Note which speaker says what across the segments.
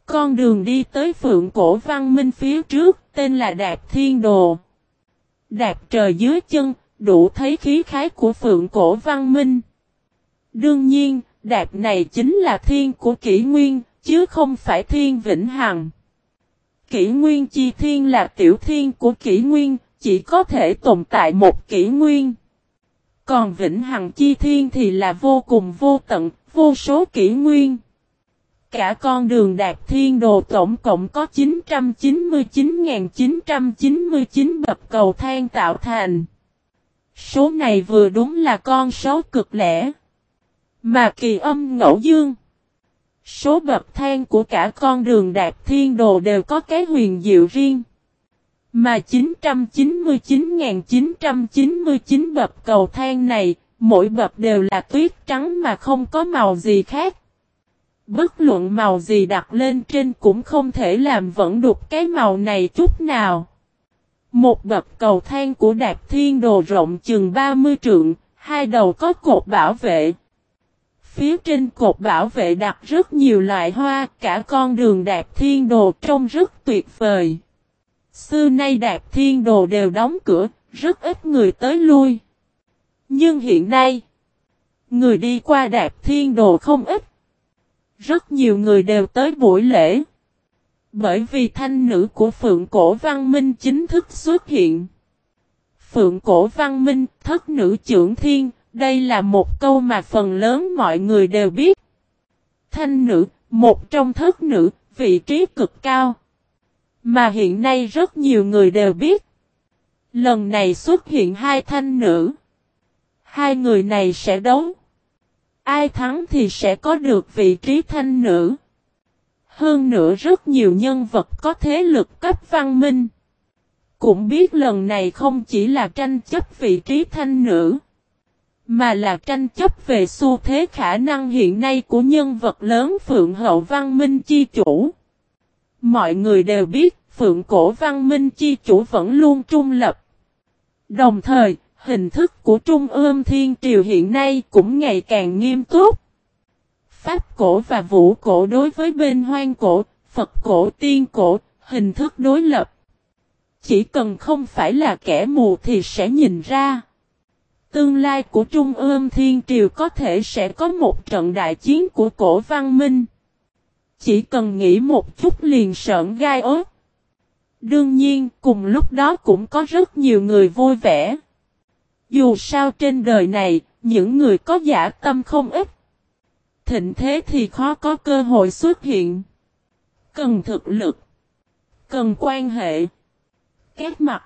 Speaker 1: Con đường đi tới Phượng Cổ Văn Minh phía trước, tên là Đạp Thiên Đồ. Đạp trời dưới chân, đủ thấy khí khái của Phượng Cổ Văn Minh. Đương nhiên, đạp này chính là thiên của Kỷ Nguyên, chứ không phải thiên vĩnh hằng. Kỷ Nguyên chi thiên là tiểu thiên của Kỷ Nguyên, chỉ có thể tồn tại một Kỷ Nguyên. Còn vĩnh hằng chi thiên thì là vô cùng vô tận, vô số Kỷ Nguyên. Cả con đường Đạp Thiên Đồ tổng cộng có 999.999 bậc cầu thang tạo thành. Số này vừa đúng là con số cực lẻ. Mà kỳ âm ngẫu dương. Số bậc thang của cả con đường Đạp Thiên Đồ đều có cái huyền diệu riêng. Mà 999.999 bậc cầu thang này, mỗi bậc đều là tuyết trắng mà không có màu gì khác. Bất luận màu gì đặt lên trên cũng không thể làm vẫn đục cái màu này chút nào. Một bậc cầu thang của Đạp Thiên Đồ rộng chừng 30 trượng, hai đầu có cột bảo vệ. Phía trên cột bảo vệ đặt rất nhiều loại hoa, cả con đường Đạp Thiên Đồ trông rất tuyệt vời. Xưa nay Đạp Thiên Đồ đều đóng cửa, rất ít người tới lui. Nhưng hiện nay, người đi qua Đạp Thiên Đồ không ít. Rất nhiều người đều tới buổi lễ. Bởi vì thanh nữ của Phượng Cổ Văn Minh chính thức xuất hiện. Phượng Cổ Văn Minh, thất nữ trưởng thiên, đây là một câu mà phần lớn mọi người đều biết. Thanh nữ, một trong thất nữ, vị trí cực cao. Mà hiện nay rất nhiều người đều biết. Lần này xuất hiện hai thanh nữ. Hai người này sẽ đấu. Ai thắng thì sẽ có được vị trí thanh nữ. Hơn nữa rất nhiều nhân vật có thế lực cấp văn minh. Cũng biết lần này không chỉ là tranh chấp vị trí thanh nữ. Mà là tranh chấp về xu thế khả năng hiện nay của nhân vật lớn Phượng Hậu Văn Minh chi chủ. Mọi người đều biết Phượng Cổ Văn Minh chi chủ vẫn luôn trung lập. Đồng thời, hình thức của Trung ương Thiên Triều hiện nay cũng ngày càng nghiêm túc. Pháp cổ và vũ cổ đối với bên hoang cổ, Phật cổ tiên cổ, hình thức đối lập. Chỉ cần không phải là kẻ mù thì sẽ nhìn ra. Tương lai của Trung ương Thiên Triều có thể sẽ có một trận đại chiến của cổ văn minh. Chỉ cần nghĩ một chút liền sởn gai ốt. Đương nhiên, cùng lúc đó cũng có rất nhiều người vui vẻ. Dù sao trên đời này, những người có dã tâm không ít. Thịnh thế thì khó có cơ hội xuất hiện. Cần thực lực. Cần quan hệ. Các mặt.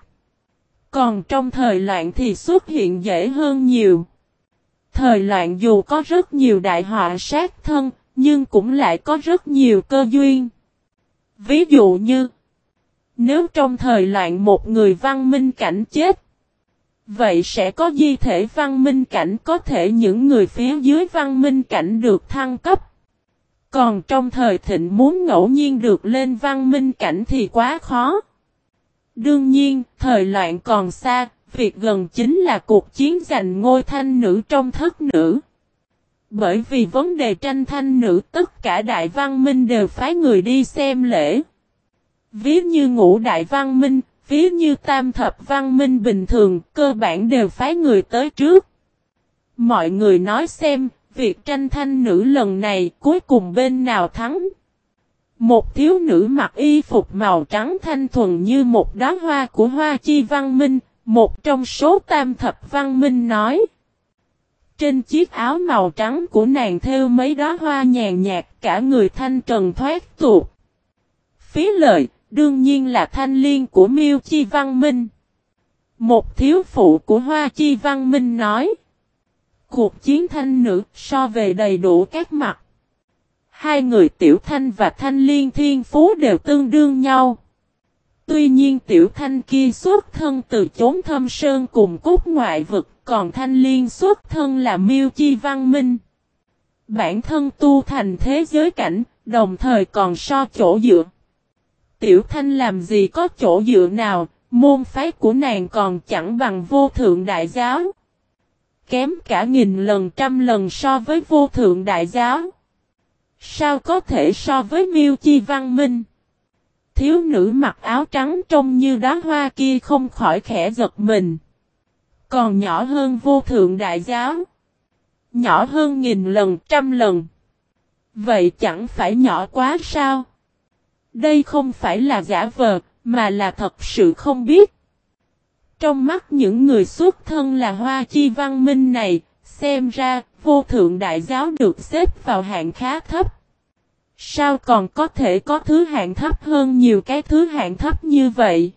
Speaker 1: Còn trong thời loạn thì xuất hiện dễ hơn nhiều. Thời loạn dù có rất nhiều đại họa sát thân, nhưng cũng lại có rất nhiều cơ duyên. Ví dụ như, nếu trong thời loạn một người văn minh cảnh chết, vậy sẽ có di thể văn minh cảnh, có thể những người phía dưới văn minh cảnh được thăng cấp. Còn trong thời thịnh muốn ngẫu nhiên được lên văn minh cảnh thì quá khó. Đương nhiên, thời loạn còn xa, việc gần chính là cuộc chiến giành ngôi thanh nữ trong thất nữ. Bởi vì vấn đề tranh thanh nữ, tất cả đại văn minh đều phái người đi xem lễ. Ví như ngũ đại văn minh, ví như tam thập văn minh bình thường, cơ bản đều phái người tới trước. Mọi người nói xem, việc tranh thanh nữ lần này cuối cùng bên nào thắng? Một thiếu nữ mặc y phục màu trắng thanh thuần như một đóa hoa của hoa chi văn minh, một trong số tam thập văn minh nói. Trên chiếc áo màu trắng của nàng thêu mấy đóa hoa nhàn nhạt, cả người thanh trần thoát tuột. Phí lợi, đương nhiên là thanh liên của Miêu Chi Văn Minh. Một thiếu phụ của Hoa Chi Văn Minh nói. Cuộc chiến thanh nữ so về đầy đủ các mặt. Hai người Tiểu Thanh và Thanh Liên thiên phú đều tương đương nhau. Tuy nhiên Tiểu Thanh kia xuất thân từ chốn thâm sơn cùng cốt ngoại vực, còn Thanh Liên xuất thân là Miêu Chi Văn Minh. Bản thân tu thành thế giới cảnh, đồng thời còn so chỗ dựa. Tiểu Thanh làm gì có chỗ dựa nào, môn phái của nàng còn chẳng bằng vô thượng đại giáo. Kém cả nghìn lần trăm lần so với vô thượng đại giáo. Sao có thể so với Miêu Chi văn minh? Thiếu nữ mặc áo trắng trông như đóa hoa kia không khỏi khẽ giật mình. Còn nhỏ hơn vô thượng đại giáo. Nhỏ hơn 1000 lần, 100 lần. Vậy chẳng phải nhỏ quá sao? Đây không phải là giả vờ, mà là thật sự không biết. Trong mắt những người xuất thân là Hoa Chi văn minh này, xem ra vô thượng đại giáo được xếp vào hạng khá thấp. Sao còn có thể có thứ hạng thấp hơn nhiều cái thứ hạng thấp như vậy?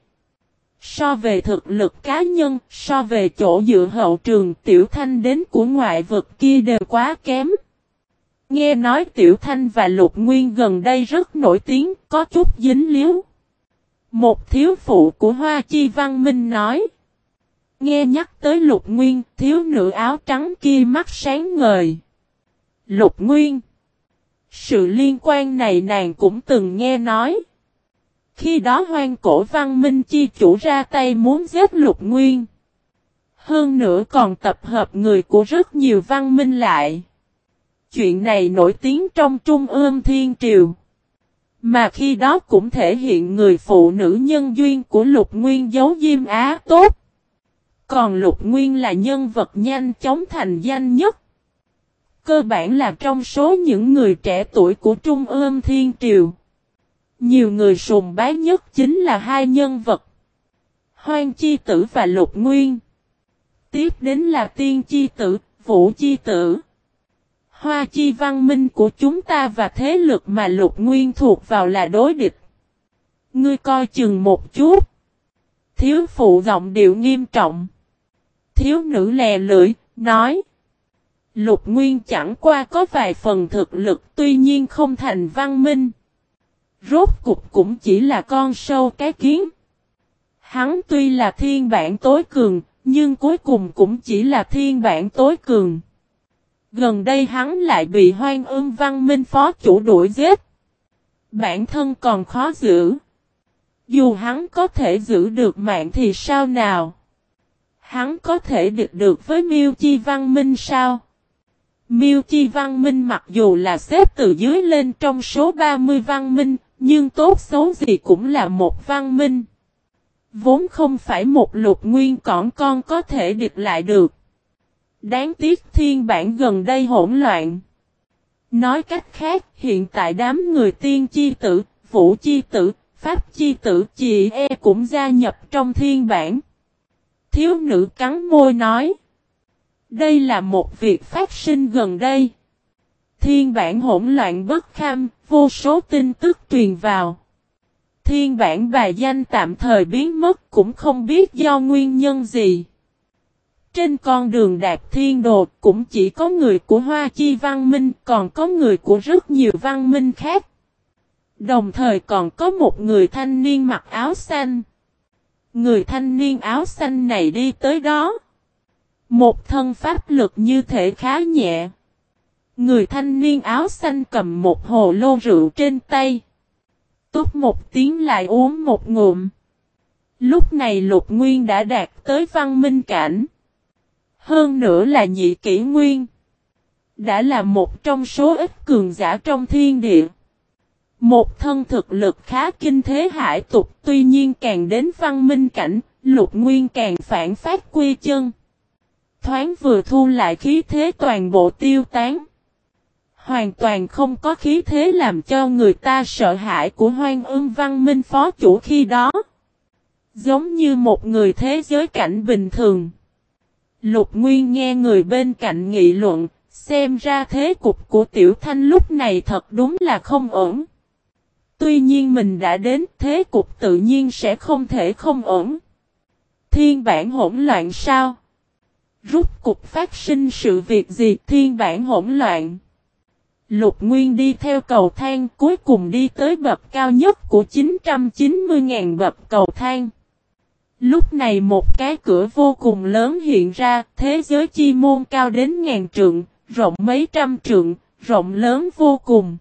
Speaker 1: So về thực lực cá nhân, so về chỗ dựa hậu trường Tiểu Thanh đến của ngoại vực kia đều quá kém. Nghe nói Tiểu Thanh và Lục Nguyên gần đây rất nổi tiếng, có chút dính líu. Một thiếu phụ của Hoa Chi văn minh nói. Nghe nhắc tới Lục Nguyên, thiếu nữ áo trắng kia mắt sáng ngời. Lục Nguyên. Sự liên quan này nàng cũng từng nghe nói. Khi đó Hoang Cổ văn minh chi chủ ra tay muốn giết Lục Nguyên. Hơn nữa còn tập hợp người của rất nhiều văn minh lại. Chuyện này nổi tiếng trong Trung ương Thiên Triều. Mà khi đó cũng thể hiện người phụ nữ nhân duyên của Lục Nguyên giấu diêm á tốt. Còn Lục Nguyên là nhân vật nhanh chóng thành danh nhất. Cơ bản là trong số những người trẻ tuổi của Trung ương Thiên Triều. Nhiều người sùng bái nhất chính là hai nhân vật. Hoang Chi Tử và Lục Nguyên. Tiếp đến là Tiên Chi Tử, Vũ Chi Tử. Hoa Chi văn minh của chúng ta và thế lực mà Lục Nguyên thuộc vào là đối địch. Ngươi coi chừng một chút. Thiếu phụ giọng điệu nghiêm trọng. Thiếu nữ lè lưỡi, nói. Lục Nguyên chẳng qua có vài phần thực lực tuy nhiên không thành văn minh. Rốt cục cũng chỉ là con sâu cái kiến. Hắn tuy là thiên bản tối cường, nhưng cuối cùng cũng chỉ là thiên bản tối cường. Gần đây hắn lại bị Hoang Ưng văn minh phó chủ đuổi giết. Bản thân còn khó giữ. Dù hắn có thể giữ được mạng thì sao nào? Hắn có thể địch được với Miêu Chi văn minh sao? Miêu Chi văn minh mặc dù là xếp từ dưới lên trong số 30 văn minh, nhưng tốt xấu gì cũng là một văn minh. Vốn không phải một Lục Nguyên còn con có thể địch lại được. Đáng tiếc thiên bản gần đây hỗn loạn. Nói cách khác, hiện tại đám người Tiên Chi Tử, Vũ Chi Tử, Pháp Chi Tử chị cũng gia nhập trong thiên bản. Thiếu nữ cắn môi nói. Đây là một việc phát sinh gần đây. Thiên bản hỗn loạn bất kham, vô số tin tức truyền vào. Thiên bản bài danh tạm thời biến mất cũng không biết do nguyên nhân gì. Trên con đường đạp thiên đột cũng chỉ có người của Hoa Chi văn minh, còn có người của rất nhiều văn minh khác. Đồng thời còn có một người thanh niên mặc áo xanh. Người thanh niên áo xanh này đi tới đó. Một thân pháp lực như thể khá nhẹ. Người thanh niên áo xanh cầm một hồ lô rượu trên tay. Tút một tiếng lại uống một ngụm. Lúc này Lục Nguyên đã đạt tới văn minh cảnh. Hơn nữa là nhị kỷ nguyên. Đã là một trong số ít cường giả trong thiên địa. Một thân thực lực khá kinh thế hải tục, tuy nhiên càng đến văn minh cảnh, Lục Nguyên càng phản phát quy chân. Thoáng vừa thu lại khí thế toàn bộ tiêu tán. Hoàn toàn không có khí thế làm cho người ta sợ hãi của Hoang Ưng văn minh phó chủ khi đó. Giống như một người thế giới cảnh bình thường. Lục Nguyên nghe người bên cạnh nghị luận, xem ra thế cục của Tiểu Thanh lúc này thật đúng là không ổn. Tuy nhiên mình đã đến, thế cục tự nhiên sẽ không thể không ổn. Thiên bản hỗn loạn sao? Rút cục phát sinh sự việc gì thiên bản hỗn loạn? Lục Nguyên đi theo cầu thang cuối cùng đi tới bậc cao nhất của 990.000 bậc cầu thang. Lúc này một cái cửa vô cùng lớn hiện ra, thế giới chi môn cao đến 1000 trượng, rộng mấy trăm trượng, rộng lớn vô cùng.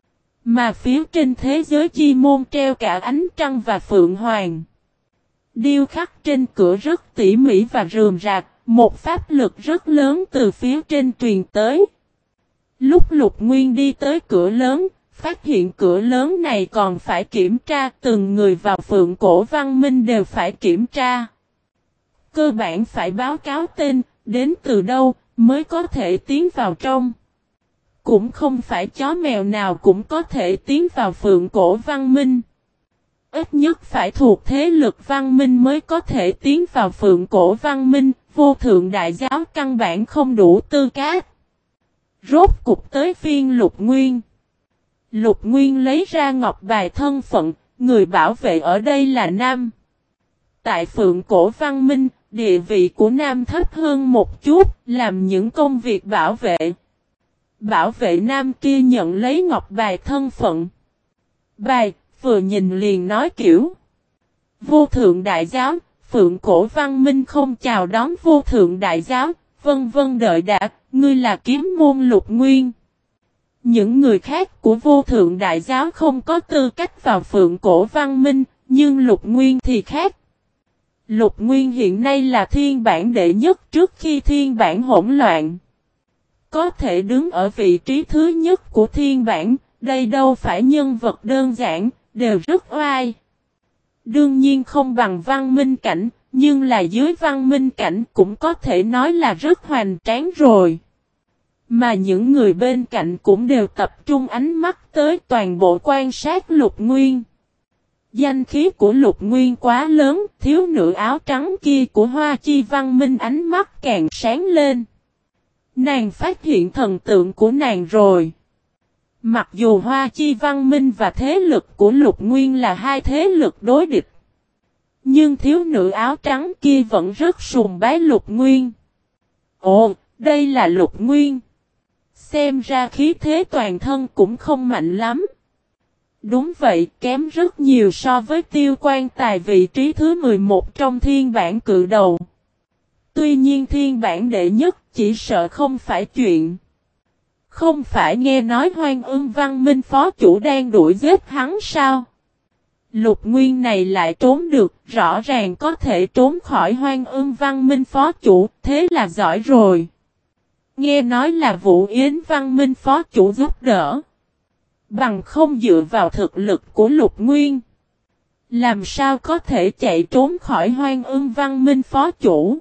Speaker 1: Mà phía trên thế giới chi môn treo cả ánh trăng và phượng hoàng. Điêu khắc trên cửa rất tỉ mỉ và rườm rà, một pháp lực rất lớn từ phía trên truyền tới. Lúc Lục Nguyên đi tới cửa lớn, phát hiện cửa lớn này còn phải kiểm tra, từng người vào Phượng Cổ Văn Minh đều phải kiểm tra. Cơ bản phải báo cáo tên, đến từ đâu, mới có thể tiến vào trong. Cũng không phải chó mèo nào cũng có thể tiến vào Phượng Cổ Văn Minh. Ít nhất phải thuộc thế lực văn minh mới có thể tiến vào Phượng Cổ Văn Minh, vô thượng đại giáo căn bản không đủ tư cách. Rốt cục tới phiên Lục Nguyên. Lục Nguyên lấy ra ngọc bài thân phận, người bảo vệ ở đây là nam. Tại Phượng Cổ Văn Minh, địa vị của nam thấp hơn một chút, làm những công việc bảo vệ. Bảo vệ nam kia nhận lấy ngọc bài thân phận. Bài, vừa nhìn liền nói kiểu. Vô thượng đại giáo, Phượng Cổ Văn Minh không chào đón vô thượng đại giáo, vân vân đợi đã, ngươi là kiếm môn Lục Nguyên. Những người khác của vô thượng đại giáo không có tư cách vào Phượng Cổ Văn Minh, nhưng Lục Nguyên thì khác. Lục Nguyên hiện nay là thiên bản đệ nhất trước khi thiên bản hỗn loạn. Có thể đứng ở vị trí thứ nhất của thiên bản, đây đâu phải nhân vật đơn giản, đều rất oai. Đương nhiên không bằng văn minh cảnh, nhưng là dưới văn minh cảnh cũng có thể nói là rất hoành tráng rồi. Mà những người bên cạnh cũng đều tập trung ánh mắt tới toàn bộ quan sát Lục Nguyên. Danh khí của Lục Nguyên quá lớn, thiếu nữ áo trắng kia của Hoa Chi Văn Minh ánh mắt càng sáng lên. Nàng phát hiện thần tượng của nàng rồi. Mặc dù Hoa Chi Văn Minh và thế lực của Lục Nguyên là hai thế lực đối địch, nhưng thiếu nữ áo trắng kia vẫn rất sùng bái Lục Nguyên. Ồ, đây là Lục Nguyên. Xem ra khí thế toàn thân cũng không mạnh lắm. Đúng vậy, kém rất nhiều so với Tiêu Quan Tài vị trí thứ 11 trong thiên bản cự đầu. Tuy nhiên thiên bản đệ nhất chỉ sợ không phải chuyện. Không phải nghe nói Hoang Ưng Văn Minh phó chủ đang đuổi giết hắn sao? Lục Nguyên này lại trốn được, rõ ràng có thể trốn khỏi Hoang Ưng Văn Minh phó chủ, thế là giỏi rồi. Nghe nói là Vũ Yến Văn Minh phó chủ giúp đỡ. Bằng không dựa vào thực lực của Lục Nguyên, làm sao có thể chạy trốn khỏi Hoang Ưng Văn Minh phó chủ?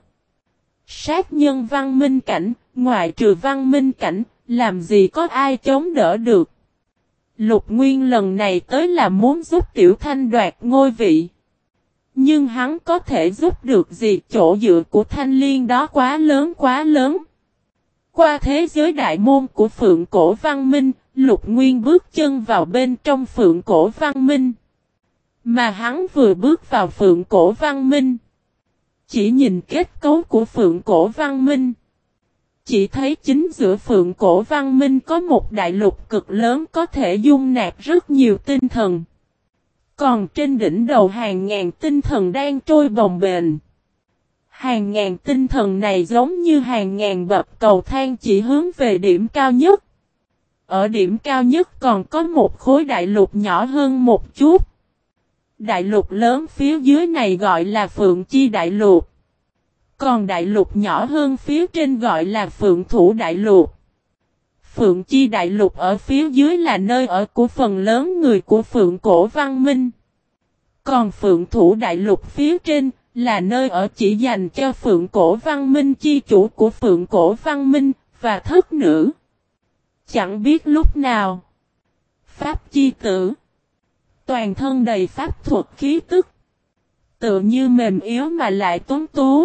Speaker 1: Sát nhân văn minh cảnh, ngoại trừ văn minh cảnh, làm gì có ai chống đỡ được? Lục Nguyên lần này tới là muốn giúp Tiểu Thanh đoạt ngôi vị. Nhưng hắn có thể giúp được gì? Chỗ dựa của Thanh Liên đó quá lớn quá lớn. Qua thế giới đại môn của Phượng Cổ Văn Minh, Lục Nguyên bước chân vào bên trong Phượng Cổ Văn Minh. Mà hắn vừa bước vào Phượng Cổ Văn Minh, chỉ nhìn kết cấu của Phượng Cổ Văn Minh, chỉ thấy chính giữa Phượng Cổ Văn Minh có một đại lục cực lớn có thể dung nạp rất nhiều tinh thần. Còn trên đỉnh đầu hàng ngàn tinh thần đang trôi bồng bềnh. Hàng ngàn tinh thần này giống như hàng ngàn bậc cầu thang chỉ hướng về điểm cao nhất. Ở điểm cao nhất còn có một khối đại lục nhỏ hơn một chút. Đại lục lớn phía dưới này gọi là Phượng Chi Đại Lục. Còn đại lục nhỏ hơn phía trên gọi là Phượng Thủ Đại Lục. Phượng Chi Đại Lục ở phía dưới là nơi ở của phần lớn người của Phượng Cổ Văn Minh. Còn Phượng Thủ Đại Lục phía trên là nơi ở chỉ dành cho Phượng Cổ Văn Minh chi chủ của Phượng Cổ Văn Minh và thất nữ. Chẳng biết lúc nào, Pháp Chi Tử toàn thân đầy pháp thuật khí tức, tựa như mềm yếu mà lại tuấn tú,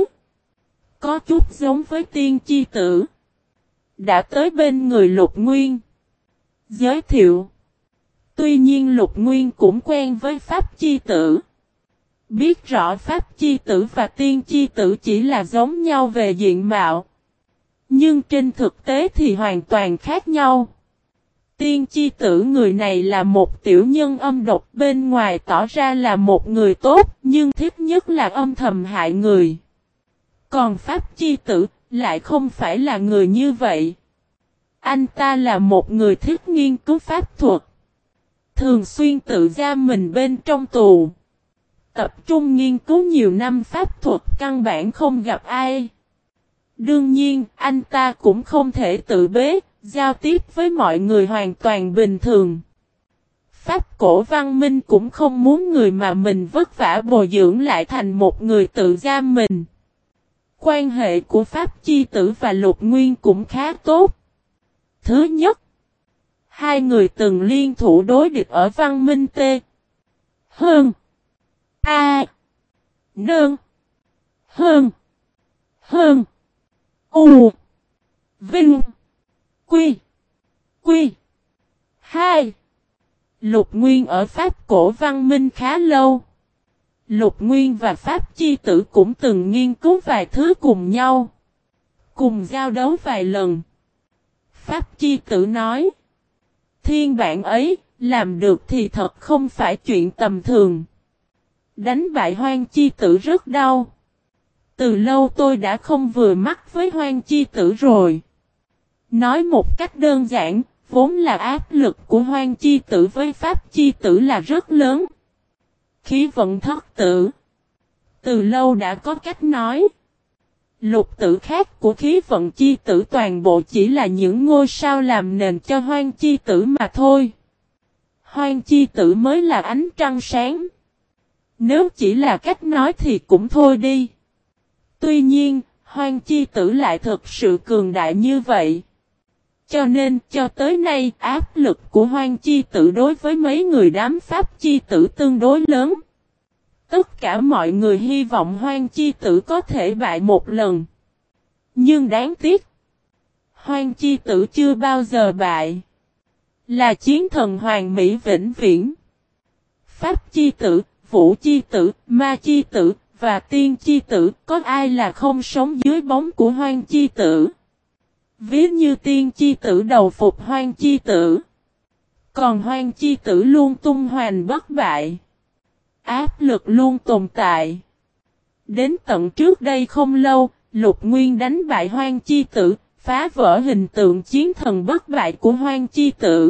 Speaker 1: có chút giống với Tiên Chi Tử, đã tới bên người Lục Nguyên, giới thiệu. Tuy nhiên Lục Nguyên cũng quen với Pháp Chi Tử, biết rõ Pháp Chi Tử và Tiên Chi Tử chỉ là giống nhau về diện mạo, nhưng trên thực tế thì hoàn toàn khác nhau. Tiên Chi Tử người này là một tiểu nhân âm độc, bên ngoài tỏ ra là một người tốt, nhưng thích nhất là âm thầm hại người. Còn Pháp Chi Tử lại không phải là người như vậy. Anh ta là một người thích nghiên cứu pháp thuật, thường xuyên tự giam mình bên trong tù, tập trung nghiên cứu nhiều năm pháp thuật căn bản không gặp ai. Đương nhiên, anh ta cũng không thể tự bế, Giao tiếp với mọi người hoàn toàn bình thường. Pháp cổ văn minh cũng không muốn người mà mình vất vả bồi dưỡng lại thành một người tự giam mình. Quan hệ của Pháp Chi Tử và Lục Nguyên cũng khá tốt. Thứ nhất, hai người từng liên thủ đối địch ở văn minh T. Hơn. A. Nương. Hơn. Hơn. U. Vinh. Quy. Quy. 2. Lục Nguyên ở Pháp cổ văn minh khá lâu. Lục Nguyên và Pháp Chi Tử cũng từng nghiên cứu vài thứ cùng nhau. Cùng giao đấu vài lần. Pháp Chi Tử nói. Thiên bản ấy, làm được thì thật không phải chuyện tầm thường. Đánh bại Hoang Chi Tử rất đau. Từ lâu tôi đã không vừa mắt với Hoang Chi Tử rồi. Nói một cách đơn giản, vốn là áp lực của Hoang Chi Tử với Pháp Chi Tử là rất lớn. Khí vận thất tử. Từ lâu đã có cách nói. Lục tử khác của khí vận chi tử toàn bộ chỉ là những ngôi sao làm nền cho Hoang Chi Tử mà thôi. Hoang Chi Tử mới là ánh trăng sáng. Nếu chỉ là cách nói thì cũng thôi đi. Tuy nhiên, Hoang Chi Tử lại thực sự cường đại như vậy. Cho nên, cho tới nay, áp lực của Hoang Chi Tử đối với mấy người đám Pháp Chi Tử tương đối lớn. Tất cả mọi người hy vọng Hoang Chi Tử có thể bại một lần. Nhưng đáng tiếc, Hoang Chi Tử chưa bao giờ bại. Là chiến thần Hoàng Mỹ vĩnh viễn. Pháp Chi Tử, Vũ Chi Tử, Ma Chi Tử và Tiên Chi Tử, có ai là không sống dưới bóng của Hoang Chi Tử? Ví như Tiên Chi Tử đầu phục Hoang Chi Tử. Còn Hoang Chi Tử luôn tung hoành bất bại. Áp lực luôn tồn tại. Đến tận trước đây không lâu, Lục Nguyên đánh bại Hoang Chi Tử, phá vỡ hình tượng chiến thần bất bại của Hoang Chi Tử.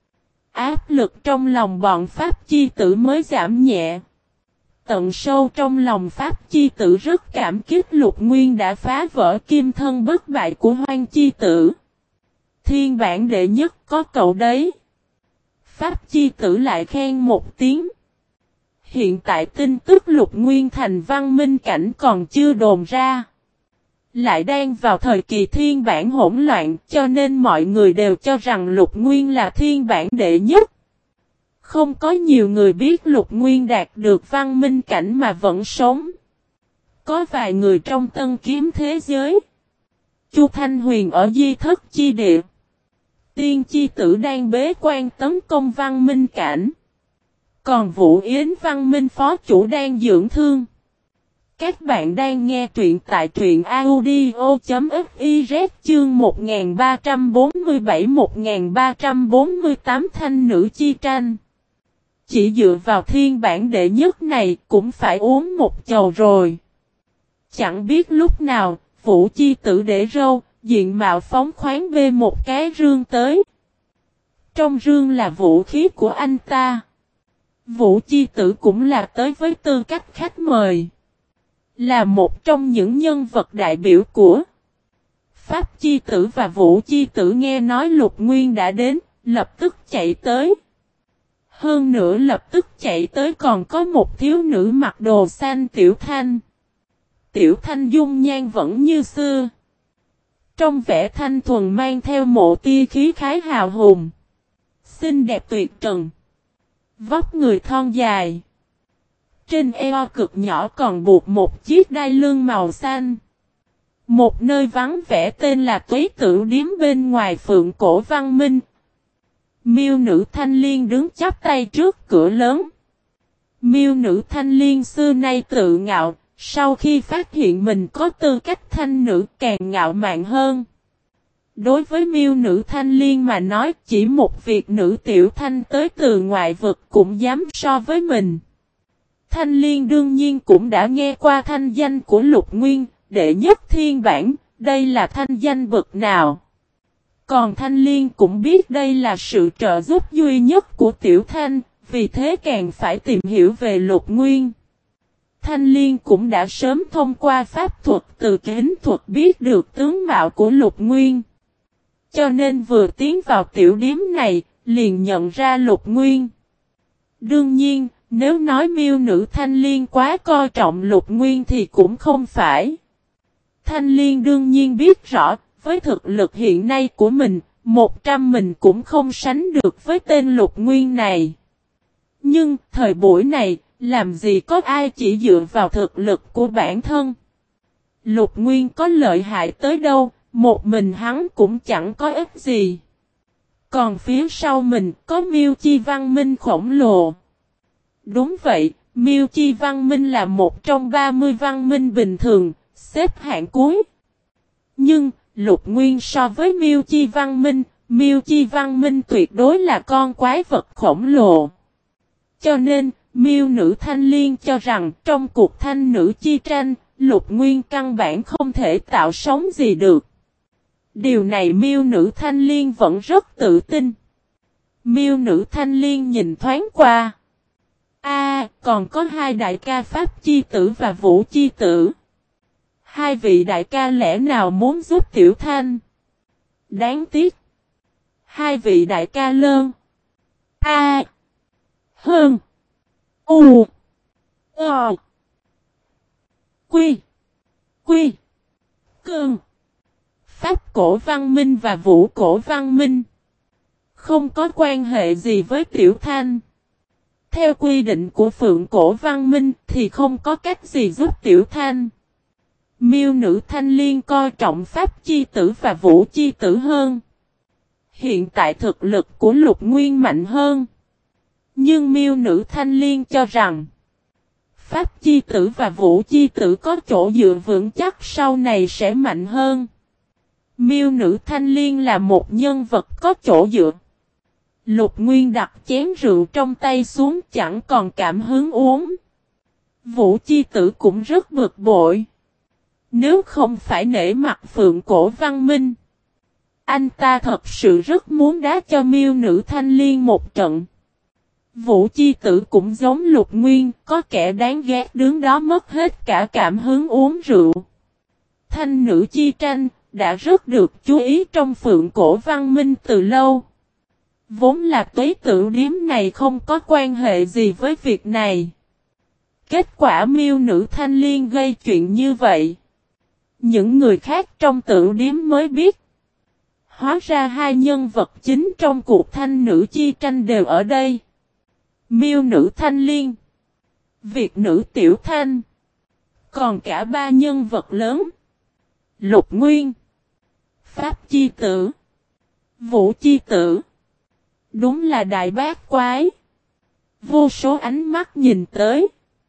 Speaker 1: Áp lực trong lòng bọn Pháp Chi Tử mới giảm nhẹ. Tận sâu trong lòng Pháp Chi Tử rất cảm kích Lục Nguyên đã phá vỡ kim thân bất bại của Hoang Chi Tử. Thiên bản đệ nhất có cậu đấy. Pháp Chi Tử lại khen một tiếng. Hiện tại tin tức Lục Nguyên thành văn minh cảnh còn chưa đồn ra. Lại đang vào thời kỳ thiên bản hỗn loạn cho nên mọi người đều cho rằng Lục Nguyên là thiên bản đệ nhất. Không có nhiều người biết Lục Nguyên đạt được văn minh cảnh mà vẫn sống. Có vài người trong tân kiếm thế giới. Chu Thanh Huyền ở Di Thất Chi Địa. Tiên Chi Tử đang bế quan tấn công văn minh cảnh. Còn Vũ Yến văn minh phó chủ đang dưỡng thương. Các bạn đang nghe truyện tại truyện audio.fiz chương 1347-1348 thanh nữ chi tranh. Chỉ dựa vào thiên bản đệ nhất này cũng phải uống một chầu rồi. Chẳng biết lúc nào, Vũ Chi Tử để râu, diện mạo phóng khoáng bê một cái rương tới. Trong rương là vũ khí của anh ta. Vũ Chi Tử cũng là tới với tư cách khách mời. Là một trong những nhân vật đại biểu của Pháp Chi Tử và Vũ Chi Tử nghe nói Lục Nguyên đã đến, lập tức chạy tới. Hơn nữa lập tức chạy tới còn có một thiếu nữ mặc đồ xanh Tiểu Thanh. Tiểu Thanh dung nhan vẫn như xưa. Trong vẻ thanh thuần mang theo một tia khí khái hào hùng. Xinh đẹp tuyệt trần. Vóc người thon dài. Trên eo cực nhỏ còn buộc một chiếc đai lưng màu xanh. Một nơi vắng vẻ tên là Tuế Tử Điếm bên ngoài Phượng Cổ Văn Minh. Miêu nữ Thanh Liên đứng chắp tay trước cửa lớn. Miêu nữ Thanh Liên xưa nay tự ngạo, sau khi phát hiện mình có tư cách thanh nữ càng ngạo mạn hơn. Đối với miêu nữ Thanh Liên mà nói chỉ một việc nữ tiểu thanh tới từ ngoại vực cũng dám so với mình. Thanh Liên đương nhiên cũng đã nghe qua thanh danh của Lục Nguyên, đệ nhất thiên bản, đây là thanh danh bậc nào. Còn Thanh Liên cũng biết đây là sự trợ giúp duy nhất của Tiểu Thanh, vì thế càng phải tìm hiểu về Lục Nguyên. Thanh Liên cũng đã sớm thông qua pháp thuật từ kính thuật biết được tướng mạo của Lục Nguyên. Cho nên vừa tiến vào tiểu điếm này, liền nhận ra Lục Nguyên. Đương nhiên, nếu nói miêu nữ Thanh Liên quá coi trọng Lục Nguyên thì cũng không phải. Thanh Liên đương nhiên biết rõ, với thực lực hiện nay của mình, 100 mình cũng không sánh được với tên Lục Nguyên này. Nhưng, thời buổi này, làm gì có ai chỉ dựa vào thực lực của bản thân. Lục Nguyên có lợi hại tới đâu, một mình hắn cũng chẳng có ích gì. Còn phía sau mình có Miêu Chi Văn Minh khổng lồ. Đúng vậy, Miêu Chi Văn Minh là một trong 30 văn minh bình thường, xếp hạng cuối. Nhưng, Lục Nguyên so với Miêu Chi Văn Minh tuyệt đối là con quái vật khổng lồ. Cho nên, miêu nữ Thanh Liên cho rằng trong cuộc thanh nữ chi tranh, Lục Nguyên căn bản không thể tạo sóng gì được. Điều này miêu nữ Thanh Liên vẫn rất tự tin. Miêu nữ Thanh Liên nhìn thoáng qua. Còn có hai đại ca Pháp Chi Tử và Vũ Chi Tử. Hai vị đại ca lẽ nào muốn giúp Tiểu Thanh? Đáng tiếc. Hai vị đại ca Lơn. Hơn. U. Quy. Cơn. Pháp cổ văn minh và vũ cổ văn minh. Không có quan hệ gì với Tiểu Thanh. Theo quy định của Phượng cổ văn minh thì không có cách gì giúp Tiểu Thanh. Miêu nữ Thanh Liên coi trọng Pháp Chi Tử và Vũ Chi Tử hơn. Hiện tại thực lực của Lục Nguyên mạnh hơn. Nhưng miêu nữ Thanh Liên cho rằng Pháp Chi Tử và Vũ Chi Tử có chỗ dựa vững chắc sau này sẽ mạnh hơn. Miêu nữ Thanh Liên là một nhân vật có chỗ dựa. Lục Nguyên đặt chén rượu trong tay xuống chẳng còn cảm hứng uống. Vũ Chi Tử cũng rất bực bội. Nếu không phải nể mặt Phượng cổ văn minh, anh ta thật sự rất muốn đá cho miêu nữ Thanh Liên một trận. Vũ Chi Tử cũng giống Lục Nguyên, có kẻ đáng ghét đứng đó mất hết cả cảm hứng uống rượu. Thanh nữ chi tranh đã rất được chú ý trong Phượng cổ văn minh từ lâu. Vốn là Tuế Tử điếm này không có quan hệ gì với việc này. Kết quả miêu nữ Thanh Liên gây chuyện như vậy. Những người khác trong Tử điếm mới biết. Hóa ra hai nhân vật chính trong cuộc thanh nữ chi tranh đều ở đây. Miêu nữ Thanh Liên, Việt nữ Tiểu Thanh, còn cả ba nhân vật lớn. Lục Nguyên, Pháp Chi Tử, Vũ Chi Tử. Đúng là đại bát quái. Vô số ánh mắt nhìn tới.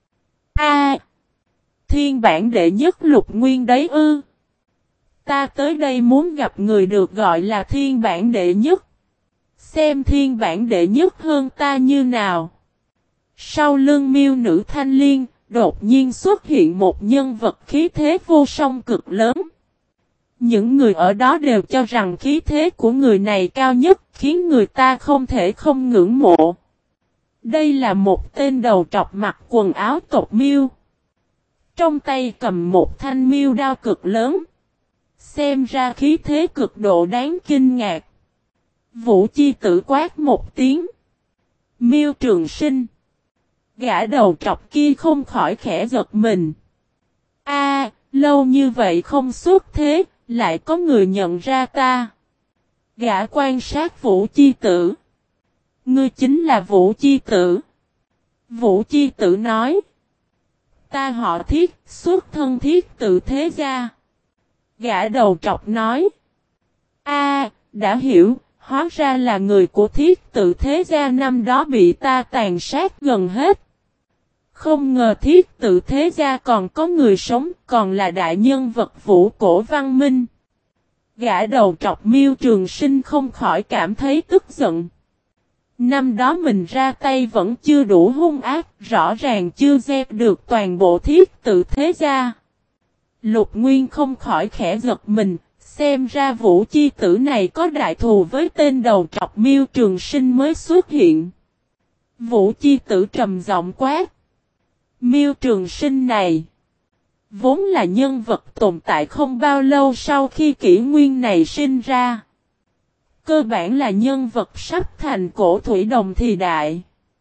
Speaker 1: Thiên bản đệ nhất Lục Nguyên đấy ư. Ta tới đây muốn gặp người được gọi là thiên bản đệ nhất. Xem thiên bản đệ nhất hơn ta như nào. Sau lưng miêu nữ Thanh Liên, đột nhiên xuất hiện một nhân vật khí thế vô song cực lớn. Những người ở đó đều cho rằng khí thế của người này cao nhất, khiến người ta không thể không ngưỡng mộ. Đây là một tên đầu trọc mặc quần áo tộc miêu. Trong tay cầm một thanh miêu đao cực lớn. Xem ra khí thế cực độ đáng kinh ngạc. Vũ Chi Tử quát một tiếng. Miêu Trường Sinh. Gã đầu trọc kia không khỏi khẽ giật mình. Lâu như vậy không xuất thế, lại có người nhận ra ta. Gã quan sát Vũ Chi Tử. Ngươi chính là Vũ Chi Tử. Vũ Chi Tử nói. Ta họ Thiết, xuất thân Thiết Tự thế gia. Gã đầu trọc nói. Đã hiểu, hóa ra là người của Thiết Tự thế gia năm đó bị ta tàn sát gần hết. Không ngờ Thiết Tự thế gia còn có người sống, còn là đại nhân vật vũ cổ văn minh. Gã đầu trọc Miêu Trường Sinh không khỏi cảm thấy tức giận. Năm đó mình ra tay vẫn chưa đủ hung ác, rõ ràng chưa dẹp được toàn bộ Thiết Tự thế gia. Lục Nguyên không khỏi khẽ giật mình, xem ra Vũ Chi Tử này có đại thù với tên đầu trọc Miêu Trường Sinh mới xuất hiện. Vũ Chi Tử trầm giọng quát. Miêu Trường Sinh này vốn là nhân vật tồn tại không bao lâu sau khi kỷ nguyên này sinh ra. Cơ bản là nhân vật sắp thành cổ thủy đồng thì đại.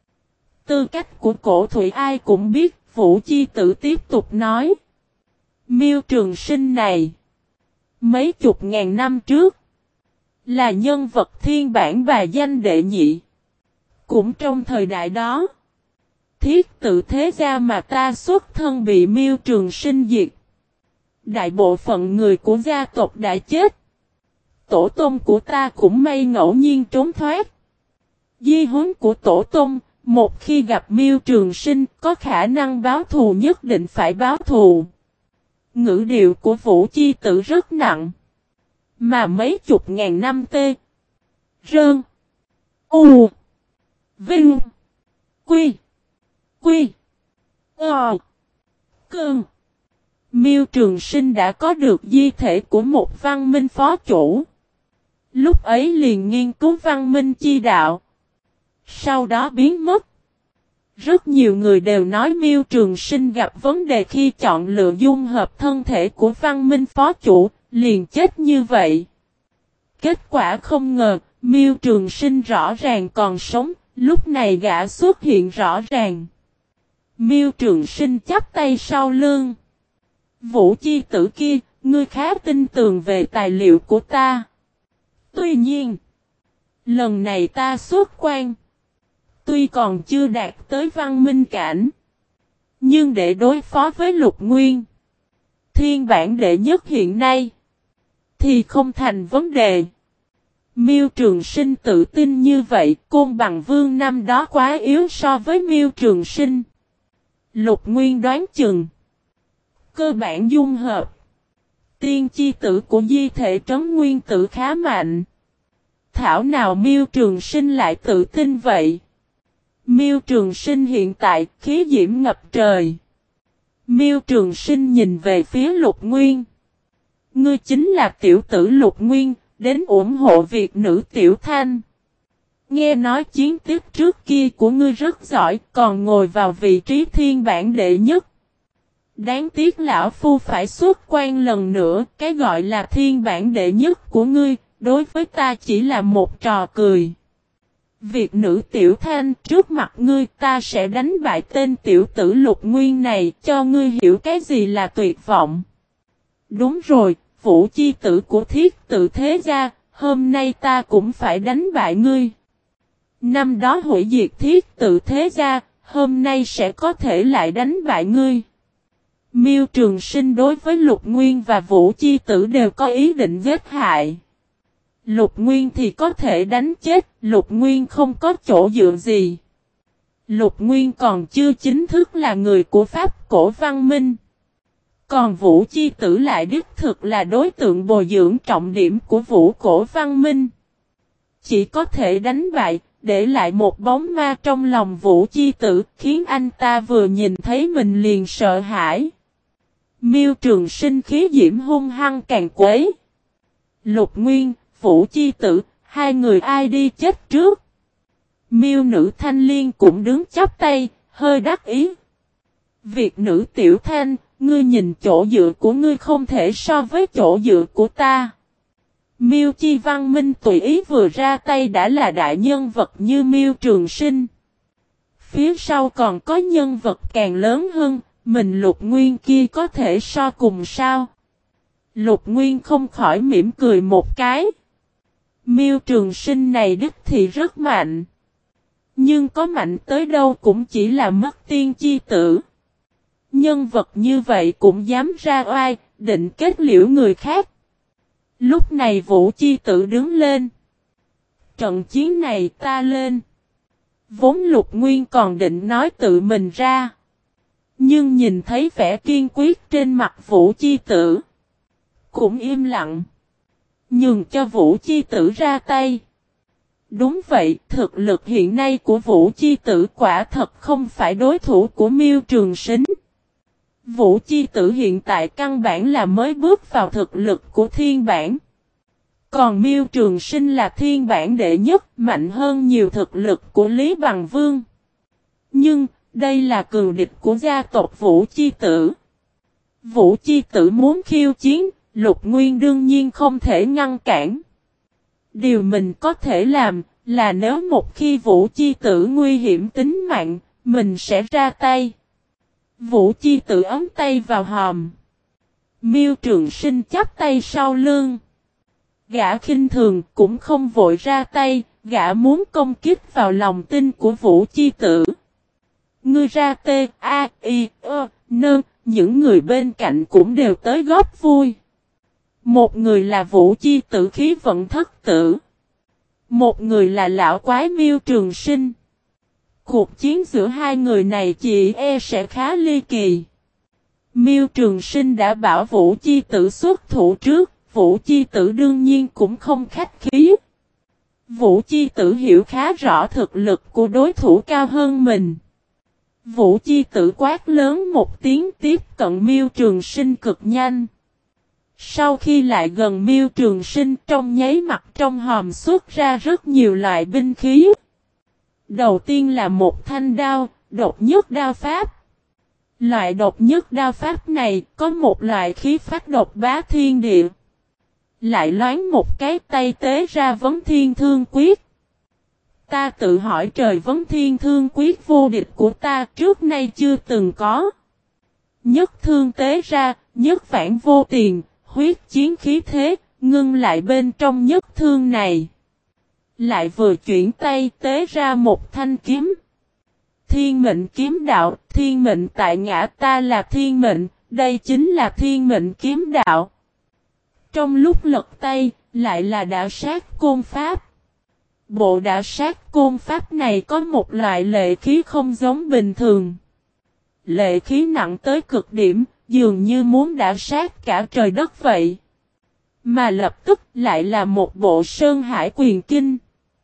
Speaker 1: Tư cách của cổ thủy ai cũng biết, Vũ Chi Tử tiếp tục nói. Miêu Trường Sinh này, mấy chục ngàn năm trước, là nhân vật thiên bản và danh đệ nhị. Cũng trong thời đại đó, thiết tự thế gia mà ta xuất thân bị Miêu Trường Sinh diệt. Đại bộ phận người của gia tộc đã chết. Tổ tông của ta cũng may ngẫu nhiên trốn thoát. Di huấn của tổ tông, một khi gặp Miêu Trường Sinh có khả năng báo thù nhất định phải báo thù. Ngữ điệu của Vũ Chi Tử rất nặng. Mà mấy chục ngàn năm tê. Rơn. U. Vinh. Quy. Quy. Ờ. Cơn. Miêu Trường Sinh đã có được di thể của một văn minh phó chủ. Lúc ấy liền nghiên cứu văn minh chi đạo. Sau đó biến mất. Rất nhiều người đều nói Miêu Trường Sinh gặp vấn đề khi chọn lựa dung hợp thân thể của văn minh phó chủ, liền chết như vậy. Kết quả không ngờ, Miêu Trường Sinh rõ ràng còn sống, lúc này gã xuất hiện rõ ràng. Miêu Trường Sinh chắp tay sau lưng. Vũ Chi Tử kia, ngươi khá tin tưởng về tài liệu của ta. Tuy nhiên, lần này ta xuất quan. Tuy còn chưa đạt tới văn minh cảnh, nhưng để đối phó với Lục Nguyên, thiên bản đệ nhất hiện nay, thì không thành vấn đề. Miêu Trường Sinh tự tin như vậy, Côn Bằng Vương năm đó quá yếu so với Miêu Trường Sinh. Lục Nguyên đoán chừng, cơ bản dung hợp, tiên chi tử của di thể trấn nguyên tử khá mạnh. Thảo nào Miêu Trường Sinh lại tự tin vậy? Miêu Trường Sinh hiện tại khí diễm ngập trời. Miêu Trường Sinh nhìn về phía Lục Nguyên. Ngươi chính là tiểu tử Lục Nguyên, đến ủng hộ Việt nữ Tiểu Thanh. Nghe nói chiến tích trước kia của ngươi rất giỏi, còn ngồi vào vị trí thiên bản đệ nhất. Đáng tiếc lão phu phải xuất quan lần nữa, cái gọi là thiên bản đệ nhất của ngươi, đối với ta chỉ là một trò cười. Việt nữ Tiểu Thanh, trước mặt ngươi ta sẽ đánh bại tên tiểu tử Lục Nguyên này, cho ngươi hiểu cái gì là tuyệt vọng. Đúng rồi, Vũ Chi Tử của thiết tự thế gia, hôm nay ta cũng phải đánh bại ngươi. Năm đó hủy diệt thiết tự thế gia, hôm nay sẽ có thể lại đánh bại ngươi. Miêu Trường Sinh đối với Lục Nguyên và Vũ Chi Tử đều có ý định giết hại. Lục Nguyên thì có thể đánh chết, Lục Nguyên không có chỗ dựa gì. Lục Nguyên còn chưa chính thức là người của Pháp cổ văn minh. Còn Vũ Chi Tử lại đích thực là đối tượng bồi dưỡng trọng điểm của Vũ cổ văn minh. Chỉ có thể đánh bại, để lại một bóng ma trong lòng Vũ Chi Tử, khiến anh ta vừa nhìn thấy mình liền sợ hãi. Miêu Trường Sinh khí diễm hung hăng càng quấy. Lục Nguyên, Vũ Chi Tử, hai người ai đi chết trước? Miêu nữ Thanh Liên cũng đứng chắp tay, hơi đắc ý. Việc nữ Tiểu Thanh, ngươi nhìn chỗ dựa của ngươi không thể so với chỗ dựa của ta. Miêu Chi Văn Minh tùy ý vừa ra tay đã là đại nhân vật như Miêu Trường Sinh. Phía sau còn có nhân vật càng lớn hơn, mình Lục Nguyên kia có thể so cùng sao? Lục Nguyên không khỏi mỉm cười một cái. Miêu Trường Sinh này đích thì rất mạnh. Nhưng có mạnh tới đâu cũng chỉ là mất tiên chi tử. Nhân vật như vậy cũng dám ra oai, định kết liễu người khác. Lúc này Vũ Chi Tử đứng lên. Trận chiến này ta lên. Vốn Lục Nguyên còn định nói tự mình ra. Nhưng nhìn thấy vẻ kiên quyết trên mặt Vũ Chi Tử. Cũng im lặng. Nhường cho Vũ Chi Tử ra tay. Đúng vậy, thực lực hiện nay của Vũ Chi Tử quả thật không phải đối thủ của Miêu Trường Sinh. Vũ Chi Tử hiện tại căn bản là mới bước vào thực lực của thiên bản. Còn Miêu Trường Sinh là thiên bản đệ nhất, mạnh hơn nhiều thực lực của Lý Bằng Vương. Nhưng, đây là cường địch của gia tộc Vũ Chi Tử. Vũ Chi Tử muốn khiêu chiến, Lục Nguyên đương nhiên không thể ngăn cản. Điều mình có thể làm là nếu một khi Vũ Chi Tử nguy hiểm tính mạng, mình sẽ ra tay. Vũ Chi Tử ấm tay vào hòm. Miêu Trường Sinh chắp tay sau lưng. Gã khinh thường cũng không vội ra tay, gã muốn công kích vào lòng tin của Vũ Chi Tử. Ngươi ra tê, a, i, ơ, nơ, những người bên cạnh cũng đều tới góp vui. Một người là Vũ Chi Tử khí vận thất tử. Một người là lão quái Miêu Trường Sinh. Cuộc chiến giữa hai người này chỉ sẽ khá ly kỳ. Miêu Trường Sinh đã bảo Vũ Chi Tử xuất thủ trước, Vũ Chi Tử đương nhiên cũng không khách khí. Vũ Chi Tử hiểu khá rõ thực lực của đối thủ cao hơn mình. Vũ Chi Tử quát lớn một tiếng tiếp cận Miêu Trường Sinh cực nhanh. Sau khi lại gần Miêu Trường Sinh trong nháy mắt trong hòm xuất ra rất nhiều loại binh khí. Đầu tiên là một thanh đao, độc nhất đao pháp. Loại độc nhất đao pháp này có một loại khí phát độc bá thiên địa. Lại loáng một cái tay tế ra vấn thiên thương quyết. Ta tự hỏi trời vấn thiên thương quyết vô địch của ta trước nay chưa từng có. Nhất thương tế ra, nhất phản vô tiền, huyết chiến khí thế, ngưng lại bên trong nhất thương này. Lại vừa chuyển tay tế ra một thanh kiếm. Thiên mệnh kiếm đạo, thiên mệnh tại ngã ta là thiên mệnh, đây chính là thiên mệnh kiếm đạo. Trong lúc lật tay, lại là đả sát côn pháp. Bộ đả sát côn pháp này có một loại lệ khí không giống bình thường. Lệ khí nặng tới cực điểm, dường như muốn đả sát cả trời đất vậy. Mà lập tức lại là một bộ Sơn Hải Quyền Kinh.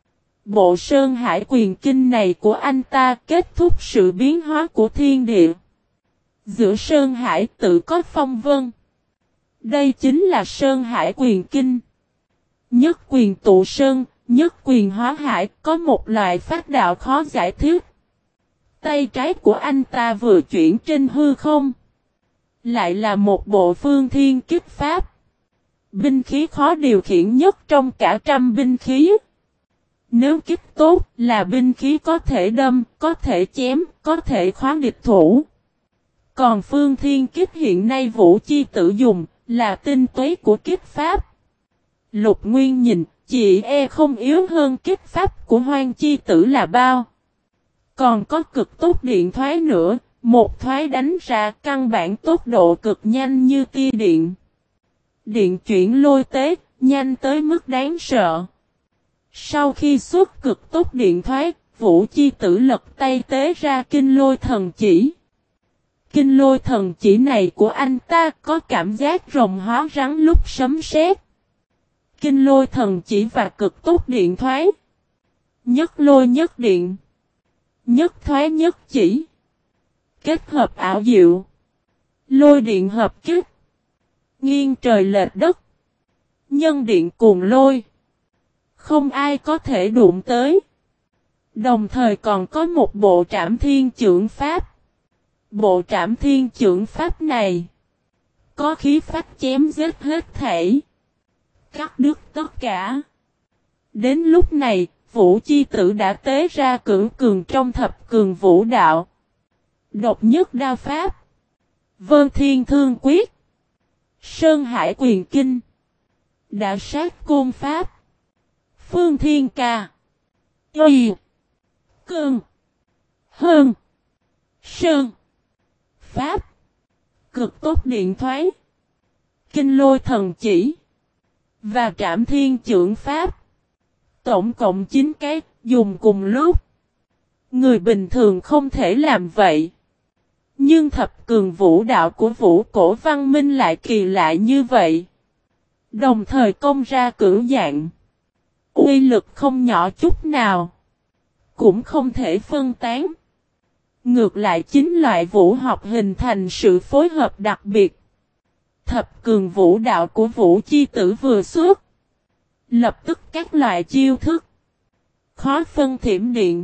Speaker 1: Bộ Sơn Hải Quyền Kinh này của anh ta kết thúc sự biến hóa của thiên địa. Giữa Sơn Hải tự có phong vân. Đây chính là Sơn Hải Quyền Kinh. Nhất quyền tụ sơn, nhất quyền hóa hải, có một loại pháp đạo khó giải thích. Tay trái của anh ta vừa chuyển trên hư không. Lại là một bộ phương thiên kích pháp. Binh khí khó điều khiển nhất trong cả trăm binh khí. Nếu kích tốt là binh khí có thể đâm, có thể chém, có thể khóa địch thủ. Còn phương thiên kích hiện nay Vũ Chi Tử dùng là tinh túy của kích pháp. Lục Nguyên nhìn, chị không yếu hơn kích pháp của Hoang Chi Tử là bao. Còn có cực tốc điện thoái nữa, một thoái đánh ra căn bản tốc độ cực nhanh như tia điện. Điện chuyển lôi tế, nhanh tới mức đáng sợ. Sau khi xuất cực tốc điện thoái, Vũ Chi Tử lật tay tế ra kinh lôi thần chỉ. Kinh lôi thần chỉ này của anh ta có cảm giác rồng hóa rắn lúc sấm sét. Kinh lôi thần chỉ và cực tốc điện thoái. Nhất lôi nhất điện. Nhất thoái nhất chỉ. Kết hợp ảo diệu. Lôi điện hợp kích. Nghiêng trời lệch đất. Nhân điện cuồng lôi. Không ai có thể đụng tới. Đồng thời còn có một bộ trảm thiên chưởng pháp. Bộ trảm thiên chưởng pháp này có khí phách chém giết hết thảy. Cắt đứt tất cả. Đến lúc này, Vũ Chi Tử đã tế ra cửu cường trong thập cường vũ đạo. Độc nhất đao pháp. Vân Thiên Thương Quyết. Sơn Hải Quyền Kinh. Đả sát côn pháp. Phương Thiên Ca. Y. Cương. Hơn. Sơn. Pháp. Cực tốc điện thoái. Kinh lôi thần chỉ. Và trảm thiên chưởng pháp. Tổng cộng 9 cái, dùng cùng lúc. Người bình thường không thể làm vậy. Nhưng thập cường vũ đạo của vũ cổ văn minh lại kỳ lạ như vậy. Đồng thời công ra cửu dạng. Uy lực không nhỏ chút nào. Cũng không thể phân tán. Ngược lại chính loại vũ học hình thành sự phối hợp đặc biệt. Thập cường vũ đạo của Vũ Chi Tử vừa xuất. Lập tức các loại chiêu thức. Khó phân thiểm điện.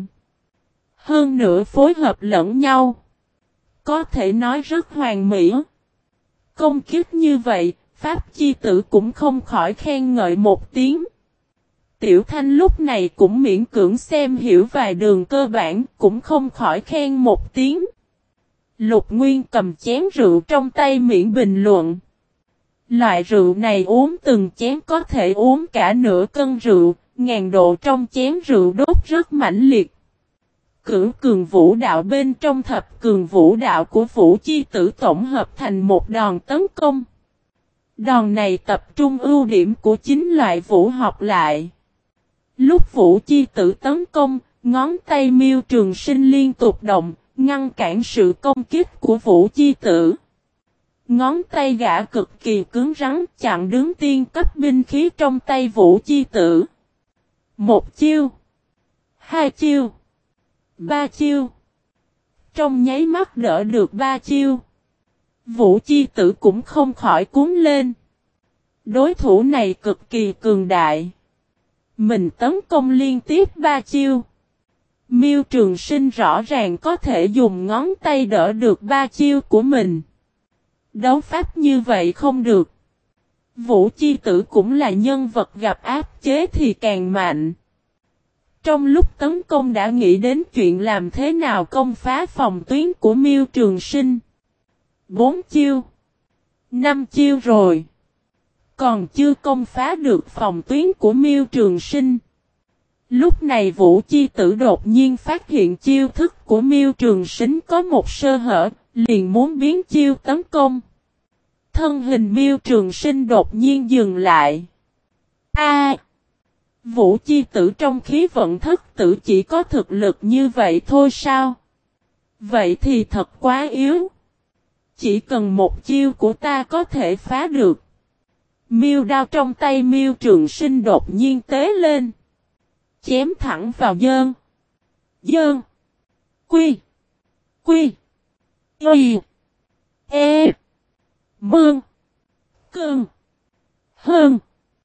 Speaker 1: Hơn nữa phối hợp lẫn nhau. Có thể nói rất hoàn mỹ. Công kích như vậy, Pháp Chi Tử cũng không khỏi khen ngợi một tiếng. Tiểu Thanh lúc này cũng miễn cưỡng xem hiểu vài đường cơ bản, cũng không khỏi khen một tiếng. Lục Nguyên cầm chén rượu trong tay miễn bình luận. Loại rượu này uống từng chén có thể uống cả nửa cân rượu, ngàn độ trong chén rượu đốt rất mãnh liệt. Cửu cường vũ đạo bên trong thập cường vũ đạo của Vũ Chi Tử tổng hợp thành một đòn tấn công. Đòn này tập trung ưu điểm của chính loại vũ học lại. Lúc Vũ Chi Tử tấn công, ngón tay Miêu Trường Sinh liên tục động, ngăn cản sự công kích của Vũ Chi Tử. Ngón tay gã cực kỳ cứng rắn chặn đứng tiên cấp binh khí trong tay Vũ Chi Tử. Một chiêu, hai chiêu, ba chiêu. Trong nháy mắt đỡ được ba chiêu. Vũ Chi Tử cũng không khỏi cuốn lên. Đối thủ này cực kỳ cường đại. Mình tấn công liên tiếp ba chiêu. Miêu Trường Sinh rõ ràng có thể dùng ngón tay đỡ được ba chiêu của mình. Đấu pháp như vậy không được. Vũ Chi Tử cũng là nhân vật gặp áp chế thì càng mạnh. Trong lúc tấn công đã nghĩ đến chuyện làm thế nào công phá phòng tuyến của Miêu Trường Sinh. 4 chiêu, 5 chiêu rồi. Còn chưa công phá được phòng tuyến của Miêu Trường Sinh. Lúc này Vũ Chi Tử đột nhiên phát hiện chiêu thức của Miêu Trường Sinh có một sơ hở, liền muốn biến chiêu tấn công. Thân hình Miêu Trường Sinh đột nhiên dừng lại. Vũ Chi Tử trong khí vận thất tử chỉ có thực lực như vậy thôi sao? Vậy thì thật quá yếu. Chỉ cần một chiêu của ta có thể phá được. Miêu đao trong tay Miêu Trường Sinh đột nhiên tế lên. Chém thẳng vào dơn. Quy. Mương. Cương. Hơn.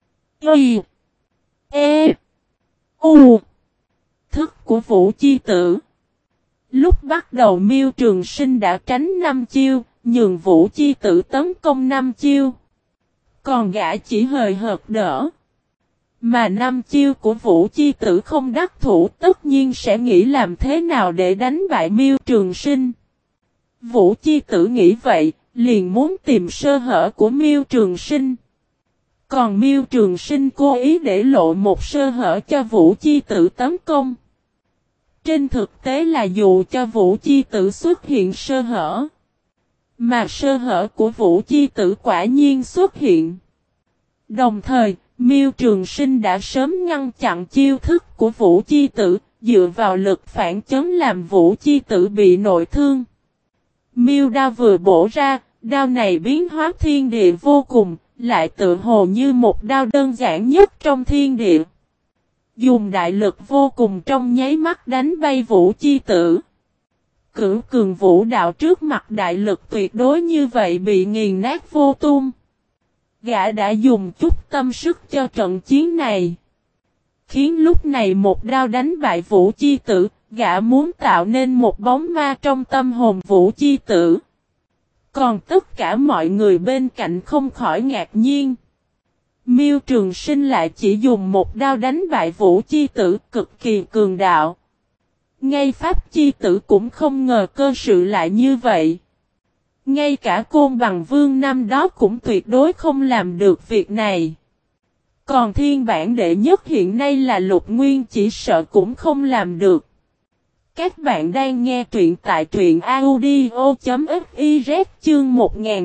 Speaker 1: Thức của Vũ Chi Tử. Lúc bắt đầu Miêu Trường Sinh đã tránh 5 chiêu, nhường Vũ Chi Tử tấn công 5 chiêu. Còn gã chỉ hời hợt đỡ. Mà 5 chiêu của Vũ Chi Tử không đắc thủ tất nhiên sẽ nghĩ làm thế nào để đánh bại Miêu Trường Sinh. Vũ Chi Tử nghĩ vậy, liền muốn tìm sơ hở của Miêu Trường Sinh. Còn Miêu Trường Sinh cố ý để lộ một sơ hở cho Vũ Chi Tử tấn công. Trên thực tế là dù cho Vũ Chi Tử xuất hiện sơ hở. Mà sơ hở của Vũ Chi Tử quả nhiên xuất hiện. Đồng thời, Miêu Trường Sinh đã sớm ngăn chặn chiêu thức của Vũ Chi Tử, dựa vào lực phản chấn làm Vũ Chi Tử bị nội thương. Miêu đao vừa bổ ra, đao này biến hóa thiên địa vô cùng, lại tự hồ như một đao đơn giản nhất trong thiên địa. Dùng đại lực vô cùng trong nháy mắt đánh bay Vũ Chi Tử. Cửu cường vũ đạo trước mặt đại lực tuyệt đối như vậy bị nghiền nát vô tung. Gã đã dùng chút tâm sức cho trận chiến này. Khiến lúc này một đao đánh bại Vũ Chi Tử, gã muốn tạo nên một bóng ma trong tâm hồn Vũ Chi Tử. Còn tất cả mọi người bên cạnh không khỏi ngạc nhiên. Miêu Trường Sinh lại chỉ dùng một đao đánh bại Vũ Chi Tử cực kỳ cường đạo. Ngay Pháp Chi Tử cũng không ngờ cơ sự lại như vậy. Ngay cả Côn Bằng Vương năm đó cũng tuyệt đối không làm được việc này. Còn thiên bản đệ nhất hiện nay là Lục Nguyên chỉ sợ cũng không làm được. Các bạn đang nghe truyện tại truyện audio.fiz chương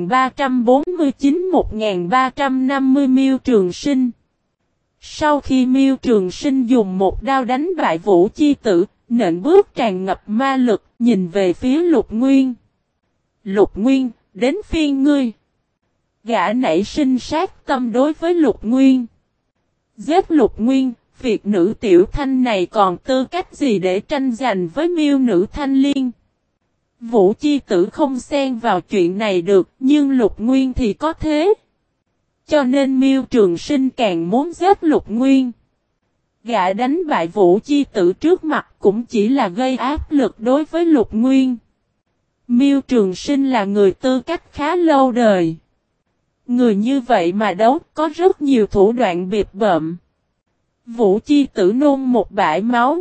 Speaker 1: 1349-1350 Miêu Trường Sinh. Sau khi Miêu Trường Sinh dùng một đao đánh bại Vũ Chi Tử, nện bước tràn ngập ma lực, nhìn về phía Lục Nguyên. Lục Nguyên, đến phiên ngươi. Gã nảy sinh sát tâm đối với Lục Nguyên. Giết Lục Nguyên, việc nữ tiểu thanh này còn tư cách gì để tranh giành với Miêu nữ thanh liên. Vũ Chi Tử không xen vào chuyện này được, nhưng Lục Nguyên thì có thế. Cho nên Miêu Trường Sinh càng muốn giết Lục Nguyên. Gã đánh bại Vũ Chi Tử trước mặt cũng chỉ là gây áp lực đối với Lục Nguyên. Miêu Trường Sinh là người tư cách khá lâu đời. Người như vậy mà đấu có rất nhiều thủ đoạn biệt bợm. Vũ Chi Tử nôn một bãi máu.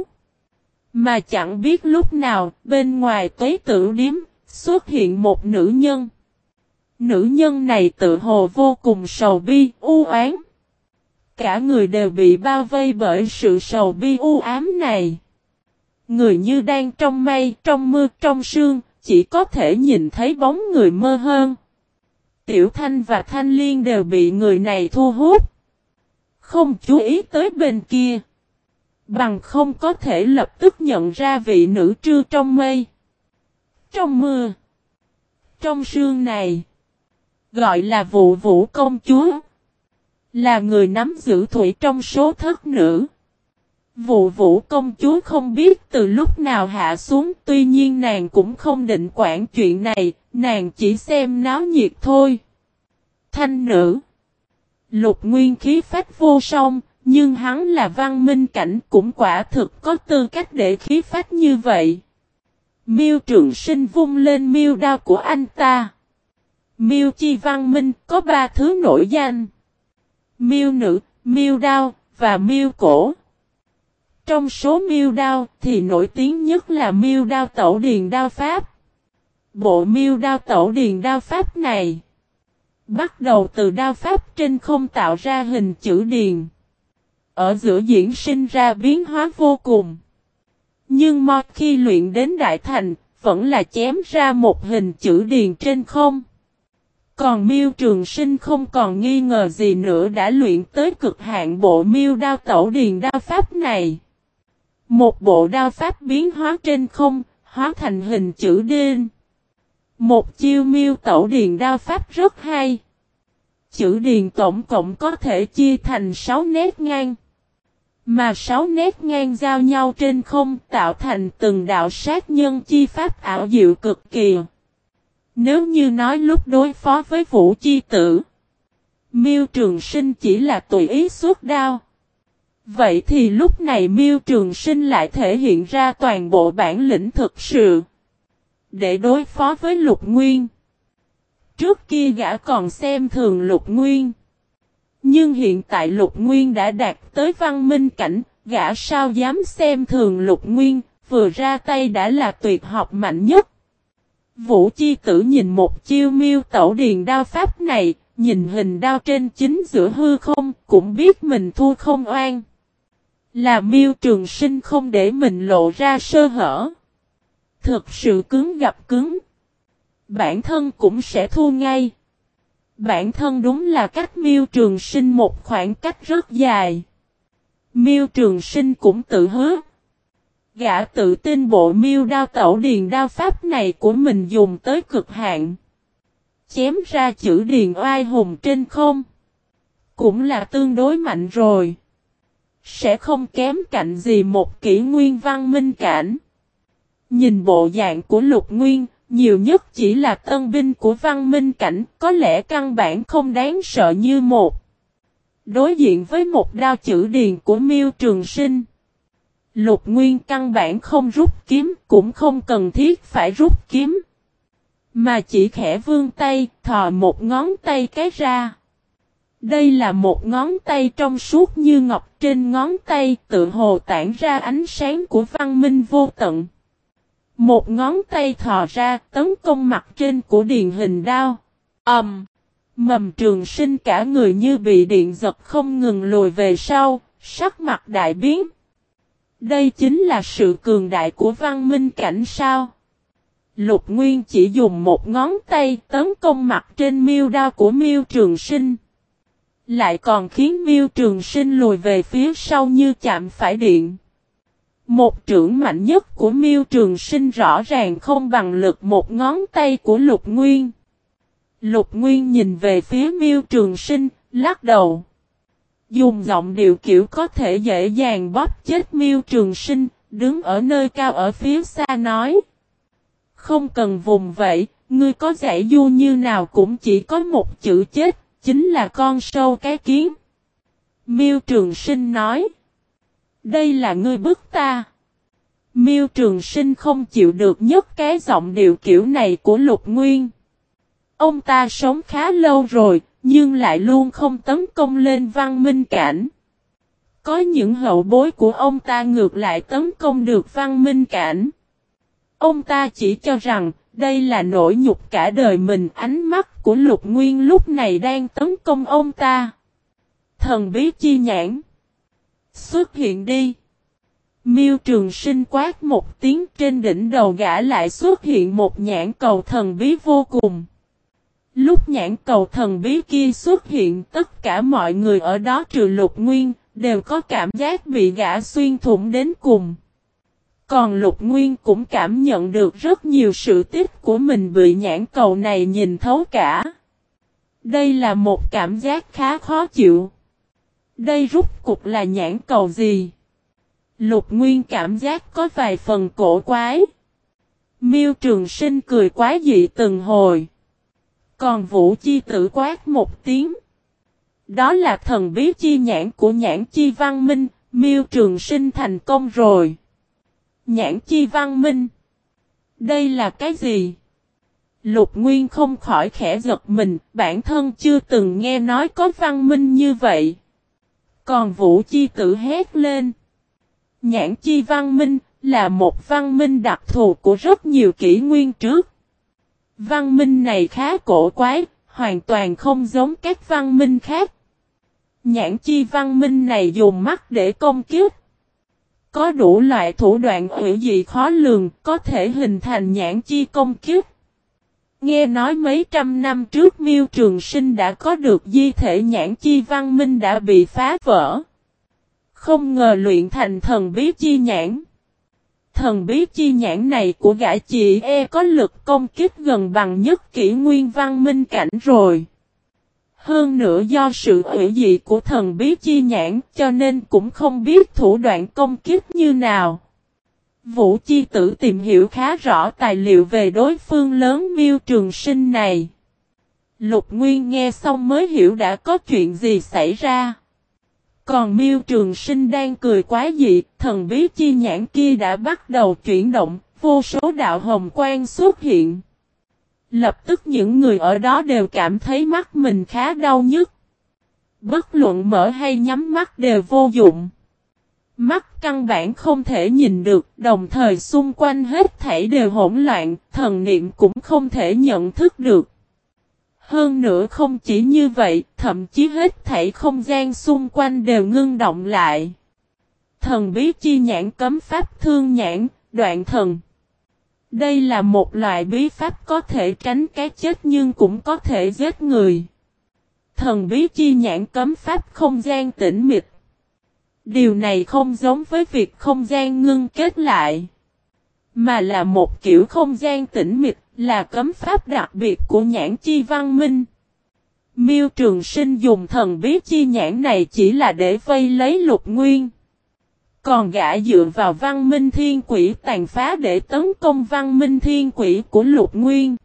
Speaker 1: Mà chẳng biết lúc nào, bên ngoài Tuế Tử điếm, xuất hiện một nữ nhân. Nữ nhân này tự hồ vô cùng sầu bi, u oán. Cả người đều bị bao vây bởi sự sầu bi u ám này. Người như đang trong mây, trong mưa, trong sương, chỉ có thể nhìn thấy bóng người mơ hơn. Tiểu Thanh và Thanh Liên đều bị người này thu hút. Không chú ý tới bên kia. Bằng không có thể lập tức nhận ra vị nữ trư trong mây. Trong mưa. Trong sương này. Gọi là Vụ Vũ công chúa. Là người nắm giữ thủy trong số thất nữ. Vụ Vũ công chúa không biết từ lúc nào hạ xuống. Tuy nhiên nàng cũng không định quản chuyện này. Nàng chỉ xem náo nhiệt thôi. Thanh nữ. Lục Nguyên khí phách vô song. Nhưng hắn là văn minh cảnh cũng quả thực có tư cách để khí phách như vậy. Miêu Trường Sinh vung lên miêu đao của anh ta. Miêu chi văn minh có 3 thứ nổi danh. Miêu nữ, miêu đao và miêu cổ. Trong số miêu đao thì nổi tiếng nhất là miêu đao tẩu điền đao pháp. Bộ miêu đao tẩu điền đao pháp này bắt đầu từ đao pháp trên không tạo ra hình chữ điền. Ở giữa diễn sinh ra biến hóa vô cùng. Nhưng một khi luyện đến đại thành, vẫn là chém ra một hình chữ điền trên không. Còn Miêu Trường Sinh không còn nghi ngờ gì nữa đã luyện tới cực hạn bộ miêu đao tẩu điền đao pháp này. Một bộ đao pháp biến hóa trên không, hóa thành hình chữ điền. Một chiêu miêu tẩu điền đao pháp rất hay. Chữ điền tổng cộng có thể chia thành 6 nét ngang. Mà 6 nét ngang giao nhau trên không tạo thành từng đạo sát nhân chi pháp ảo diệu cực kỳ. Nếu như nói lúc đối phó với Vũ Chi Tử, Miêu Trường Sinh chỉ là tùy ý xuất đao. Vậy thì lúc này Miêu Trường Sinh lại thể hiện ra toàn bộ bản lĩnh thực sự. Để đối phó với Lục Nguyên. Trước kia gã còn xem thường Lục Nguyên. Nhưng hiện tại Lục Nguyên đã đạt tới văn minh cảnh, gã sao dám xem thường Lục Nguyên, vừa ra tay đã là tuyệt học mạnh nhất. Vũ Chi Tử nhìn một chiêu miêu tẩu điền đao pháp này, nhìn hình đao trên chính giữa hư không, cũng biết mình thua không oan. Là Miêu Trường Sinh không để mình lộ ra sơ hở. Thực sự cứng gặp cứng. Bản thân cũng sẽ thua ngay. Bản thân đúng là cách Miêu Trường Sinh một khoảng cách rất dài. Miêu Trường Sinh cũng tự hứa. Gã tự tin bộ miêu đao tẩu điền đao pháp này của mình dùng tới cực hạn. Chém ra chữ điền oai hùng trên không. Cũng là tương đối mạnh rồi. Sẽ không kém cạnh gì một kỷ nguyên văn minh cảnh. Nhìn bộ dạng của Lục Nguyên, nhiều nhất chỉ là tân binh của văn minh cảnh, có lẽ căn bản không đáng sợ như một. Đối diện với một đao chữ điền của Miêu Trường Sinh. Lục Nguyên căn bản không rút kiếm, cũng không cần thiết phải rút kiếm. Mà chỉ khẽ vươn tay, thò một ngón tay cái ra. Đây là một ngón tay trong suốt như ngọc, trên ngón tay tự hồ tản ra ánh sáng của văn minh vô tận. Một ngón tay thò ra tấn công mặt trên của điền hình đao. Mầm Trường Sinh cả người như bị điện giật không ngừng lùi về sau, sắc mặt đại biến. Đây chính là sự cường đại của văn minh cảnh sao. Lục Nguyên chỉ dùng một ngón tay tấn công mặt trên miêu đao của Miêu Trường Sinh. Lại còn khiến Miêu Trường Sinh lùi về phía sau như chạm phải điện. Một chưởng mạnh nhất của Miêu Trường Sinh rõ ràng không bằng lực một ngón tay của Lục Nguyên. Lục Nguyên nhìn về phía Miêu Trường Sinh, lắc đầu. Dùng giọng điệu kiểu có thể dễ dàng bóp chết Miêu Trường Sinh, đứng ở nơi cao ở phía xa nói. Không cần vùng vẫy, ngươi có giải du như nào cũng chỉ có một chữ chết, chính là con sâu cái kiến. Miêu Trường Sinh nói. Đây là ngươi bức ta. Miêu Trường Sinh không chịu được nhất cái giọng điệu kiểu này của Lục Nguyên. Ông ta sống khá lâu rồi, nhưng lại luôn không tấn công lên văn minh cảnh. Có những hậu bối của ông ta ngược lại tấn công được Văn Minh Cảnh. Ông ta chỉ cho rằng đây là nỗi nhục cả đời mình. Ánh mắt của Lục Nguyên lúc này đang tấn công ông ta. Thần bí chi nhãn. Xuất hiện đi. Miêu Trường Sinh quát một tiếng, trên đỉnh đầu gã lại xuất hiện một nhãn cầu thần bí vô cùng. Lúc nhãn cầu thần bí kia xuất hiện, tất cả mọi người ở đó trừ Lục Nguyên đều có cảm giác bị gã xuyên thủng đến cùng. Còn Lục Nguyên cũng cảm nhận được rất nhiều sự tích của mình bị nhãn cầu này nhìn thấu cả. Đây là một cảm giác khá khó chịu. Đây rút cục là nhãn cầu gì? Lục Nguyên cảm giác có vài phần cổ quái. Miêu Trường Sinh cười quá dị từng hồi. Còn Vũ Chi Tử quát một tiếng. Đó là thần bí chi nhãn của nhãn chi văn minh. Miêu Trường Sinh thành công rồi. Nhãn chi văn minh. Đây là cái gì? Lục Nguyên không khỏi khẽ giật mình. Bản thân chưa từng nghe nói có văn minh như vậy. Còn Vũ Chi Tử hét lên. Nhãn chi văn minh là một văn minh đặc thù của rất nhiều kỷ nguyên trước. Văn minh này khá cổ quái, hoàn toàn không giống các văn minh khác. Nhãn chi văn minh này dùng mắt để công kích. Có đủ loại thủ đoạn hủy dị khó lường, có thể hình thành nhãn chi công kích. Nghe nói mấy trăm năm trước Miêu Trường Sinh đã có được di thể nhãn chi văn minh đã bị phá vỡ. Không ngờ luyện thành thần bí chi nhãn. Thần bí chi nhãn này của gã chị có lực công kích gần bằng nhất kỷ nguyên văn minh cảnh rồi. Hơn nữa do sự hủy dị của thần bí chi nhãn cho nên cũng không biết thủ đoạn công kích như nào. Vũ Chi Tử tìm hiểu khá rõ tài liệu về đối phương lớn Miêu Trường Sinh này. Lục Nguyên nghe xong mới hiểu đã có chuyện gì xảy ra. Còn Miêu Trường Sinh đang cười quá dị, thần bí chi nhãn kia đã bắt đầu chuyển động, vô số đạo hồng quang xuất hiện. Lập tức những người ở đó đều cảm thấy mắt mình khá đau nhức. Bất luận mở hay nhắm mắt đều vô dụng. Mắt căn bản không thể nhìn được, đồng thời xung quanh hết thảy đều hỗn loạn, thần niệm cũng không thể nhận thức được. Hơn nữa không chỉ như vậy, thậm chí hết thảy không gian xung quanh đều ngưng động lại. Thần bí chi nhãn cấm pháp thương nhãn, đoạn thần. Đây là một loại bí pháp có thể tránh cái chết nhưng cũng có thể giết người. Thần bí chi nhãn cấm pháp không gian tĩnh mịch. Điều này không giống với việc không gian ngưng kết lại, mà là một kiểu không gian tĩnh mịch, là cấm pháp đặc biệt của nhãn chi văn minh. Miêu Trường Sinh dùng thần bí chi nhãn này chỉ là để vây lấy Lục Nguyên. Còn gã dựa vào văn minh thiên quỷ tàn phá để tấn công văn minh thiên quỷ của Lục Nguyên.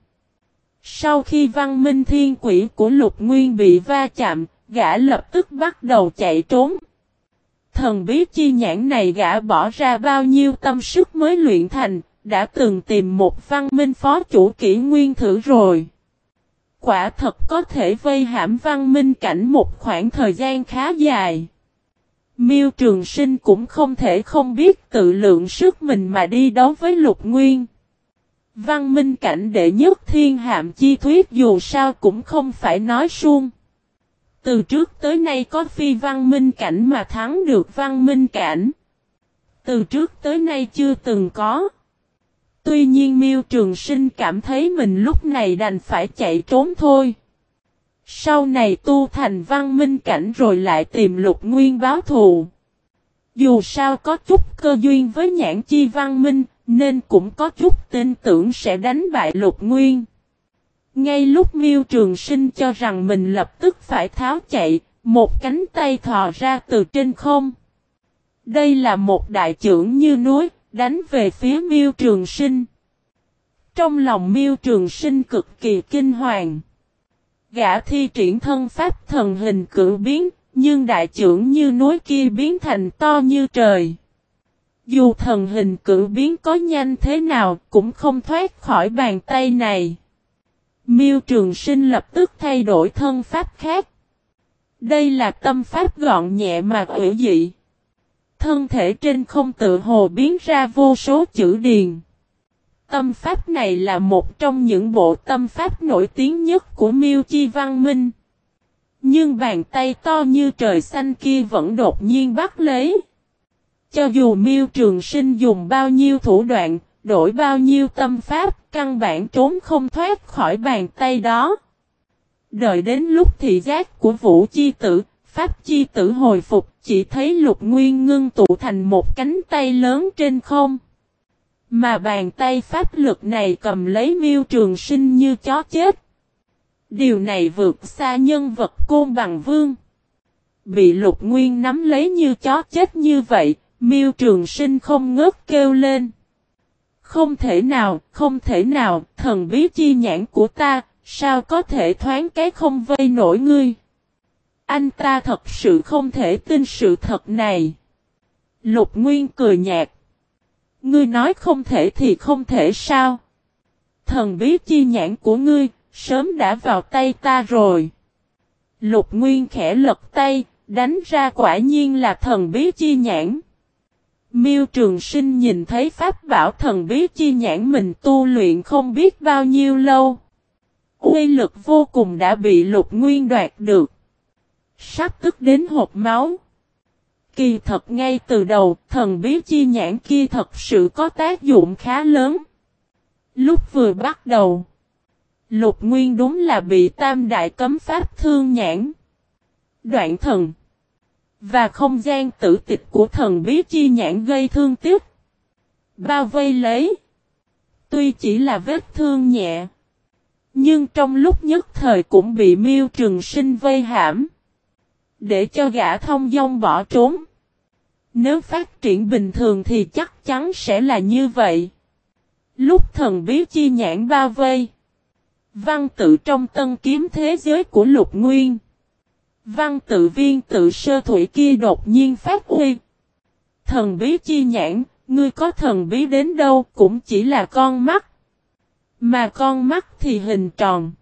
Speaker 1: Sau khi văn minh thiên quỷ của Lục Nguyên bị va chạm, gã lập tức bắt đầu chạy trốn. Thần bí chi nhãn này gã bỏ ra bao nhiêu tâm sức mới luyện thành, đã từng tìm một văn minh phó chủ kỷ nguyên thử rồi. Quả thật có thể vây hãm văn minh cảnh một khoảng thời gian khá dài. Miêu Trường Sinh cũng không thể không biết tự lượng sức mình mà đi đấu với Lục Nguyên. Văn minh cảnh đệ nhất thiên hạm chi thuyết dù sao cũng không phải nói suông. Từ trước tới nay có phi văn minh cảnh mà thắng được văn minh cảnh. Từ trước tới nay chưa từng có. Tuy nhiên Miêu Trường Sinh cảm thấy mình lúc này đành phải chạy trốn thôi. Sau này tu thành văn minh cảnh rồi lại tìm Lục Nguyên báo thù. Dù sao có chút cơ duyên với nhãn chi văn minh, nên cũng có chút tin tưởng sẽ đánh bại Lục Nguyên. Ngay lúc Miêu Trường Sinh cho rằng mình lập tức phải tháo chạy, một cánh tay thò ra từ trên không. Đây là một đại chưởng như núi, đánh về phía Miêu Trường Sinh. Trong lòng Miêu Trường Sinh cực kỳ kinh hoàng. Gã thi triển thân pháp thần hình cử biến, nhưng đại chưởng như núi kia biến thành to như trời. Dù thần hình cử biến có nhanh thế nào cũng không thoát khỏi bàn tay này. Miêu Trường Sinh lập tức thay đổi thân pháp khác. Đây là tâm pháp gọn nhẹ mà hữu dị. Thân thể trên không tự hồ biến ra vô số chữ điền. Tâm pháp này là một trong những bộ tâm pháp nổi tiếng nhất của Miêu Chi Văn Minh. Nhưng bàn tay to như trời xanh kia vẫn đột nhiên bắt lấy. Cho dù Miêu Trường Sinh dùng bao nhiêu thủ đoạn, đổi bao nhiêu tâm pháp, căn bản trốn không thoát khỏi bàn tay đó. Đợi đến lúc thị giác của Vũ Chi Tử, Pháp Chi Tử hồi phục, chỉ thấy Lục Nguyên ngưng tụ thành một cánh tay lớn trên không. Mà bàn tay pháp lực này cầm lấy Miêu Trường Sinh như chó chết. Điều này vượt xa nhân vật Côn Bằng Vương. Bị Lục Nguyên nắm lấy như chó chết như vậy, Miêu Trường Sinh không ngớt kêu lên. Không thể nào, không thể nào, thần bí chi nhãn của ta, sao có thể thoáng cái không vây nổi ngươi. Anh ta thật sự không thể tin sự thật này. Lục Nguyên cười nhạt. Ngươi nói không thể thì không thể sao. Thần bí chi nhãn của ngươi, sớm đã vào tay ta rồi. Lục Nguyên khẽ lật tay, đánh ra quả nhiên là thần bí chi nhãn. Miêu Trường Sinh nhìn thấy pháp bảo thần bí chi nhãn mình tu luyện không biết bao nhiêu lâu. Uy lực vô cùng đã bị Lục Nguyên đoạt được. Sắp tức đến hộc máu. Kỳ thật ngay từ đầu, thần bí chi nhãn kia thật sự có tác dụng khá lớn. Lúc vừa bắt đầu, Lục Nguyên đúng là bị tam đại cấm pháp thương nhãn, đoạn thần và không gian tử tịch của thần bí chi nhãn gây thương tiếc. Bao vây lấy. Tuy chỉ là vết thương nhẹ, nhưng trong lúc nhất thời cũng bị Miêu Trường Sinh vây hãm. Để cho gã thông dong bỏ trốn. Nếu phát triển bình thường thì chắc chắn sẽ là như vậy. Lúc thần bí chi nhãn bao vây. Văn tự trong tân kiếm thế giới của Lục Nguyên. Văn tự viên tự sơ thủy kia đột nhiên phát huy. Thần bí chi nhãn, ngươi có thần bí đến đâu cũng chỉ là con mắt. Mà con mắt thì hình tròn.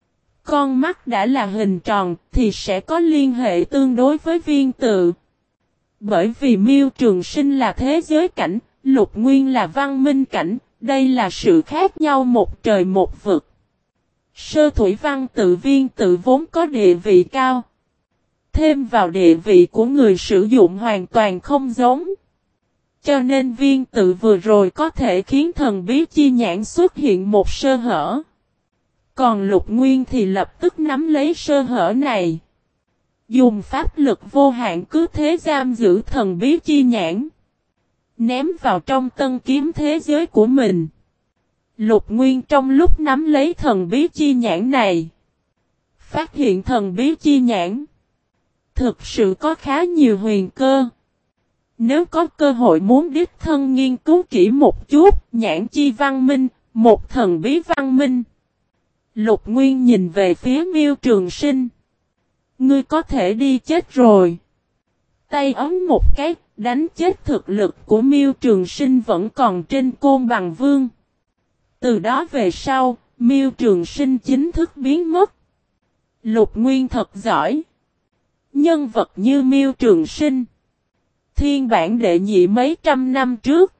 Speaker 1: Con mắt đã là hình tròn thì sẽ có liên hệ tương đối với viên tự. Bởi vì Miêu Trường Sinh là thế giới cảnh, Lục Nguyên là văn minh cảnh, đây là sự khác nhau một trời một vực. Sơ thủy văn tự viên tự vốn có địa vị cao. Thêm vào địa vị của người sử dụng hoàn toàn không giống. Cho nên viên tự vừa rồi có thể khiến thần bí chi nhãn xuất hiện một sơ hở. Còn Lục Nguyên thì lập tức nắm lấy sơ hở này. Dùng pháp lực vô hạn cứ thế giam giữ thần bí chi nhãn. Ném vào trong tân kiếm thế giới của mình. Lục Nguyên trong lúc nắm lấy thần bí chi nhãn này. Phát hiện thần bí chi nhãn. Thực sự có khá nhiều huyền cơ. Nếu có cơ hội muốn đích thân nghiên cứu kỹ một chút, nhãn chi văn minh, một thần bí văn minh. Lục Nguyên nhìn về phía Miêu Trường Sinh. Ngươi có thể đi chết rồi. Tay ấm một cái, đánh chết thực lực của Miêu Trường Sinh vẫn còn trên Côn Bằng Vương. Từ đó về sau, Miêu Trường Sinh chính thức biến mất. Lục Nguyên thật giỏi. Nhân vật như Miêu Trường Sinh. Thiên bản đệ nhị mấy trăm năm trước.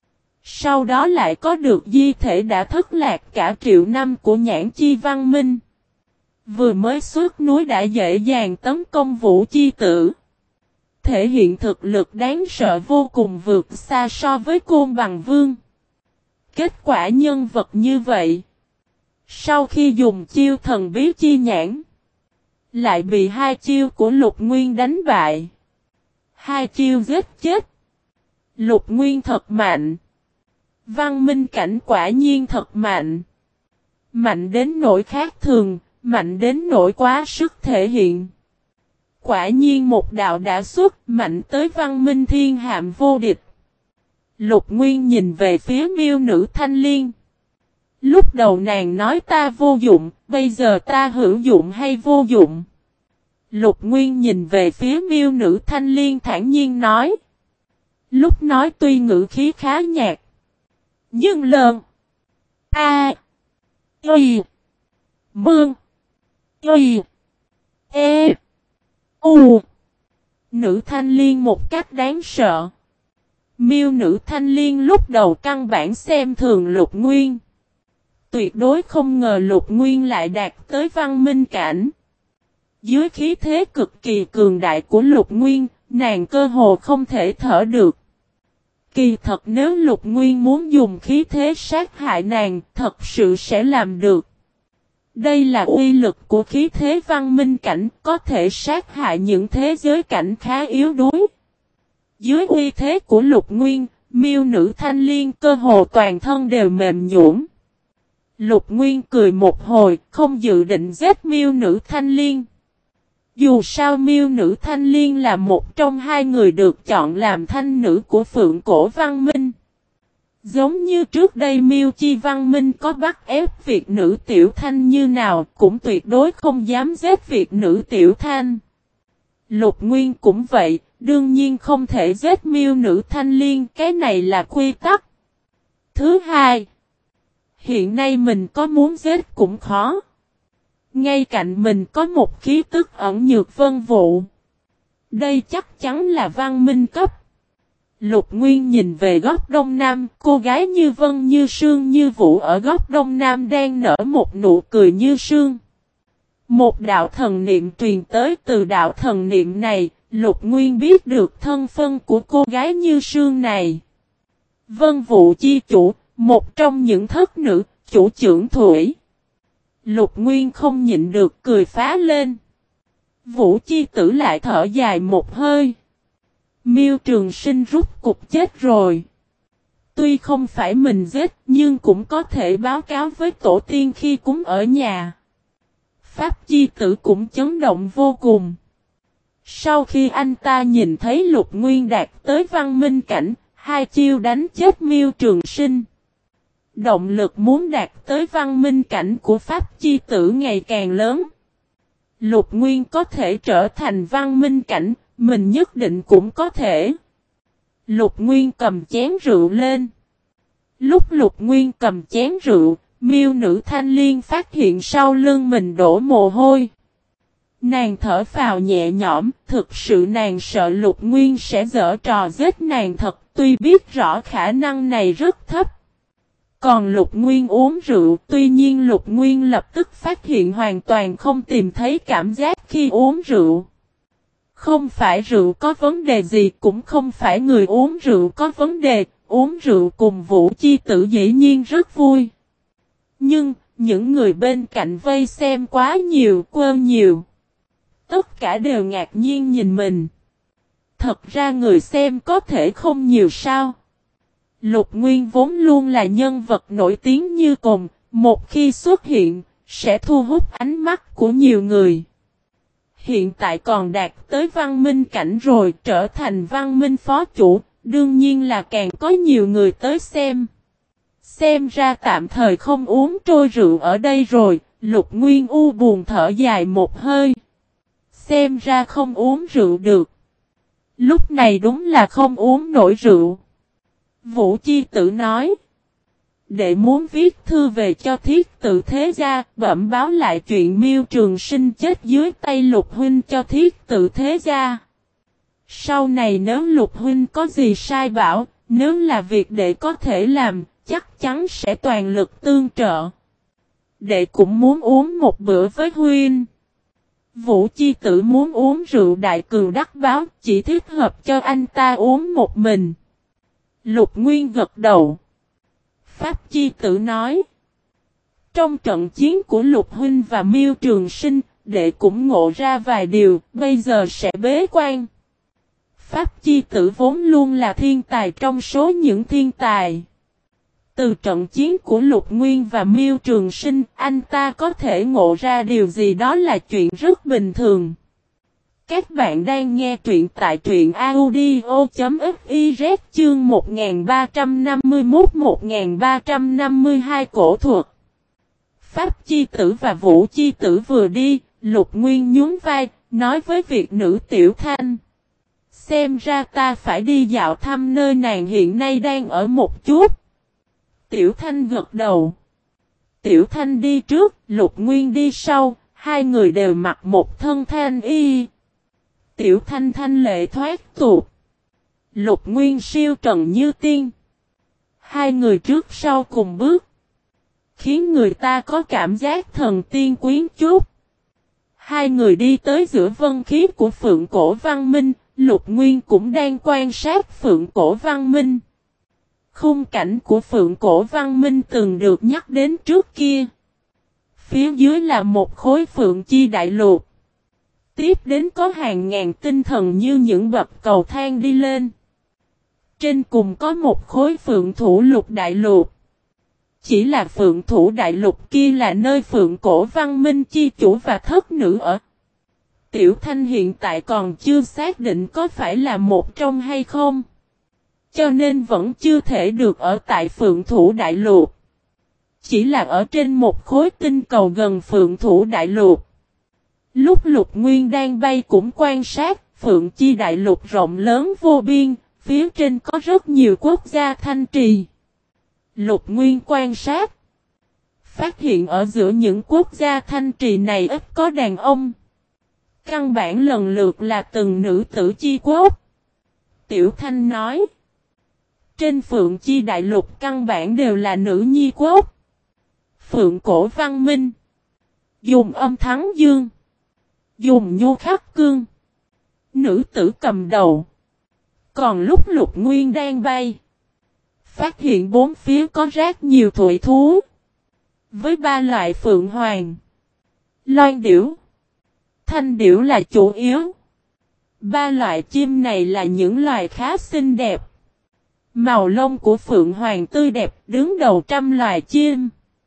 Speaker 1: Sau đó lại có được di thể đã thất lạc cả triệu năm của nhãn chi văn minh. Vừa mới xuất núi đã dễ dàng tấn công Vũ Chi Tử. Thể hiện thực lực đáng sợ vô cùng vượt xa so với Côn Bằng Vương. Kết quả nhân vật như vậy. Sau khi dùng chiêu thần bí chi nhãn. Lại bị hai chiêu của Lục Nguyên đánh bại. Hai chiêu giết chết. Lục Nguyên thật mạnh. Văn minh cảnh quả nhiên thật mạnh. Mạnh đến nỗi khác thường, mạnh đến nỗi quá sức thể hiện. Quả nhiên một đạo đã xuất mạnh tới văn minh thiên hạm vô địch. Lục Nguyên nhìn về phía Miêu Nữ Thanh Liên. Lúc đầu nàng nói ta vô dụng, bây giờ ta hữu dụng hay vô dụng? Lục Nguyên nhìn về phía Miêu Nữ Thanh Liên thản nhiên nói. Lúc nói tuy ngữ khí khá nhạt. Nhưng lợn. A. Y. Mương. Y. E. U. Nữ thanh liên một cách đáng sợ. Miêu nữ thanh liên lúc đầu căn bản xem thường Lục Nguyên. Tuyệt đối không ngờ Lục Nguyên lại đạt tới văn minh cảnh. Dưới khí thế cực kỳ cường đại của Lục Nguyên, nàng cơ hồ không thể thở được. Kỳ thật nếu Lục Nguyên muốn dùng khí thế sát hại nàng, thật sự sẽ làm được. Đây là uy lực của khí thế văn minh cảnh, có thể sát hại những thế giới cảnh khá yếu đuối. Dưới uy thế của Lục Nguyên, miêu nữ thanh liên cơ hồ toàn thân đều mềm nhũn. Lục Nguyên cười một hồi, không dự định giết miêu nữ thanh liên. Dù sao miêu nữ thanh liên là một trong hai người được chọn làm thanh nữ của Phượng Cổ Văn Minh. Giống như trước đây miêu chi Văn Minh có bắt ép việc nữ tiểu thanh như nào cũng tuyệt đối không dám giết việc nữ tiểu thanh. Lục Nguyên cũng vậy, đương nhiên không thể giết miêu nữ thanh liên, cái này là quy tắc. Thứ hai, hiện nay mình có muốn giết cũng khó. Ngay cạnh mình có một khí tức ẩn nhược vân vụ. Đây chắc chắn là văn minh cấp. Lục Nguyên nhìn về góc đông nam, cô gái như vân như sương như vũ ở góc đông nam đang nở một nụ cười như sương. Một đạo thần niệm truyền tới từ đạo thần niệm này, Lục Nguyên biết được thân phân của cô gái như sương này. Vân vụ chi chủ, một trong những thất nữ, chủ trưởng thủy. Lục Nguyên không nhịn được cười phá lên. Vũ chi tử lại thở dài một hơi. Miêu Trường Sinh rút cục chết rồi. Tuy không phải mình giết nhưng cũng có thể báo cáo với tổ tiên khi cúng ở nhà. Pháp chi tử cũng chấn động vô cùng. Sau khi anh ta nhìn thấy Lục Nguyên đạt tới văn minh cảnh, hai chiêu đánh chết Miêu Trường Sinh. Động lực muốn đạt tới văn minh cảnh của Pháp chi tử ngày càng lớn. Lục Nguyên có thể trở thành văn minh cảnh, mình nhất định cũng có thể. Lục Nguyên cầm chén rượu lên. Lúc Lục Nguyên cầm chén rượu, miêu nữ thanh liên phát hiện sau lưng mình đổ mồ hôi. Nàng thở phào nhẹ nhõm, thực sự nàng sợ Lục Nguyên sẽ giở trò giết nàng thật, tuy biết rõ khả năng này rất thấp. Còn Lục Nguyên uống rượu, tuy nhiên Lục Nguyên lập tức phát hiện hoàn toàn không tìm thấy cảm giác khi uống rượu. Không phải rượu có vấn đề gì, cũng không phải người uống rượu có vấn đề, uống rượu cùng Vũ chi tử dĩ nhiên rất vui. Nhưng, những người bên cạnh vây xem quá nhiều, quên nhiều. Tất cả đều ngạc nhiên nhìn mình. Thật ra người xem có thể không nhiều sao. Lục Nguyên vốn luôn là nhân vật nổi tiếng như cồn, một khi xuất hiện, sẽ thu hút ánh mắt của nhiều người. Hiện tại còn đạt tới văn minh cảnh rồi, trở thành văn minh phó chủ, đương nhiên là càng có nhiều người tới xem. Xem ra tạm thời không uống trôi rượu ở đây rồi, Lục Nguyên u buồn thở dài một hơi. Xem ra không uống rượu được. Lúc này đúng là không uống nổi rượu. Vũ chi tử nói. Đệ muốn viết thư về cho Thiết Tự Thế Gia, bẩm báo lại chuyện Miêu Trường Sinh chết dưới tay Lục Huynh cho Thiết Tự Thế Gia. Sau này nếu Lục Huynh có gì sai bảo, nếu là việc đệ có thể làm, chắc chắn sẽ toàn lực tương trợ. Đệ cũng muốn uống một bữa với Huynh. Vũ chi tử muốn uống rượu đại cường đắc báo, chỉ thích hợp cho anh ta uống một mình. Lục Nguyên gật đầu. Pháp chi tử nói. Trong trận chiến của Lục Huynh và Miêu Trường Sinh, đệ cũng ngộ ra vài điều, bây giờ sẽ bế quan. Pháp chi tử vốn luôn là thiên tài trong số những thiên tài. Từ trận chiến của Lục Nguyên và Miêu Trường Sinh, anh ta có thể ngộ ra điều gì đó là chuyện rất bình thường. Các bạn đang nghe truyện tại truyện audio.fiz chương 1351-1352 cổ thuật. Pháp chi tử và Vũ chi tử vừa đi, Lục Nguyên nhún vai, nói với Việt nữ Tiểu Thanh. Xem ra ta phải đi dạo thăm nơi nàng hiện nay đang ở một chút. Tiểu Thanh gật đầu. Tiểu Thanh đi trước, Lục Nguyên đi sau, hai người đều mặc một thân thanh y. Tiểu Thanh thanh lệ thoát tuột. Lục Nguyên siêu trần như tiên. Hai người trước sau cùng bước. Khiến người ta có cảm giác thần tiên quyến chút. Hai người đi tới giữa vân khí của Phượng Cổ Văn Minh. Lục Nguyên cũng đang quan sát Phượng Cổ Văn Minh. Khung cảnh của Phượng Cổ Văn Minh từng được nhắc đến trước kia. Phía dưới là một khối Phượng Chi Đại Lục. Tiếp đến có hàng ngàn tinh thần như những bậc cầu thang đi lên. Trên cùng có một khối Phượng Thủ Lục Đại Lục. Chỉ là Phượng Thủ Đại Lục kia là nơi Phượng Cổ Văn Minh chi chủ và thất nữ ở. Tiểu Thanh hiện tại còn chưa xác định có phải là một trong hay không. Cho nên vẫn chưa thể được ở tại Phượng Thủ Đại Lục. Chỉ là ở trên một khối tinh cầu gần Phượng Thủ Đại Lục. Lúc Lục Nguyên đang bay cũng quan sát, Phượng Chi Đại Lục rộng lớn vô biên, phía trên có rất nhiều quốc gia thanh trì. Lục Nguyên quan sát, phát hiện ở giữa những quốc gia thanh trì này ít có đàn ông. Căn bản lần lượt là từng nữ tử chi quốc. Tiểu Thanh nói, trên Phượng Chi Đại Lục căn bản đều là nữ nhi quốc. Phượng Cổ Văn Minh, dùng âm thắng dương, dùng nhu khắc cương, nữ tử cầm đầu. Còn lúc Lục Nguyên đang bay, phát hiện bốn phía có rất nhiều thủy thú. Với ba loại phượng hoàng, loan điểu, thanh điểu là chủ yếu. Ba loại chim này là những loài khá xinh đẹp. Màu lông của phượng hoàng tươi đẹp đứng đầu trăm loài chim.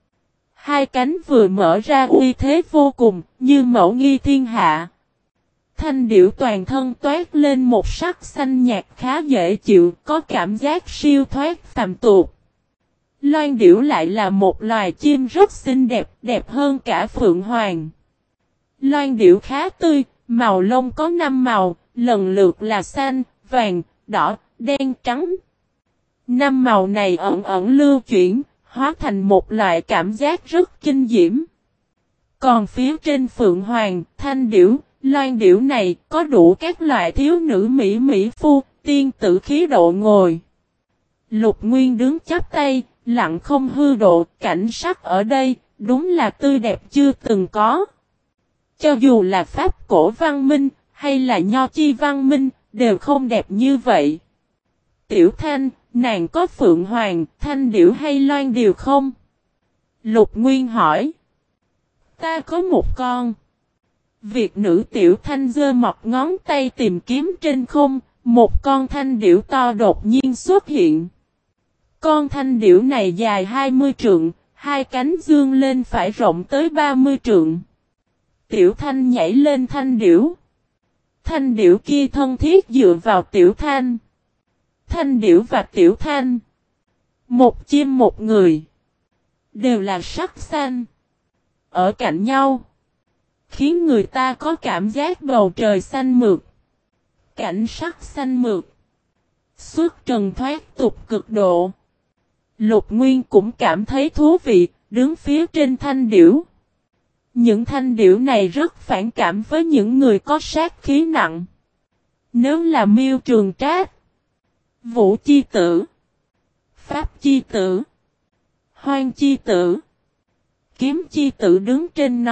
Speaker 1: Hai cánh vừa mở ra uy thế vô cùng, như mẫu nghi thiên hạ. Thanh điểu toàn thân toát lên một sắc xanh nhạt khá dễ chịu, có cảm giác siêu thoát phàm tục. Loan điểu lại là một loài chim rất xinh đẹp, đẹp hơn cả phượng hoàng. Loan điểu khá tươi, màu lông có 5 màu, lần lượt là xanh, vàng, đỏ, đen, trắng. 5 màu này ẩn ẩn lưu chuyển, hóa thành một loại cảm giác rất kinh diễm. Còn phía trên phượng hoàng, thanh điểu, loan điểu này có đủ các loại thiếu nữ mỹ phu, tiên tử khí độ ngồi. Lục Nguyên đứng chắp tay, lặng không hư độ, cảnh sắc ở đây, đúng là tươi đẹp chưa từng có. Cho dù là Pháp cổ văn minh, hay là Nho chi văn minh, đều không đẹp như vậy. Tiểu Thanh, nàng có phượng hoàng, thanh điểu hay loan điểu không? Lục Nguyên hỏi. Ta có một con. Việt nữ Tiểu Thanh giơ mọc ngón tay tìm kiếm trên không, một con thanh điểu to đột nhiên xuất hiện. Con thanh điểu này dài 20 trượng, hai cánh dương lên phải rộng tới 30 trượng. Tiểu Thanh nhảy lên thanh điểu. Thanh điểu kia thân thiết dựa vào Tiểu Thanh. Thanh điểu và Tiểu Thanh, một chim một người, đều là sắc xanh. Ở cạnh nhau, khiến người ta có cảm giác bầu trời xanh mượt. Cảnh sắc xanh mượt, xuất trần thoát tục cực độ. Lục Nguyên cũng cảm thấy thú vị, đứng phía trên thanh điểu. Những thanh điểu này rất phản cảm với những người có sát khí nặng. Nếu là Miêu Trường Trác, Vũ Chi Tử, Pháp Chi Tử, Hoang Chi Tử, Kiếm Chi Tử đứng trên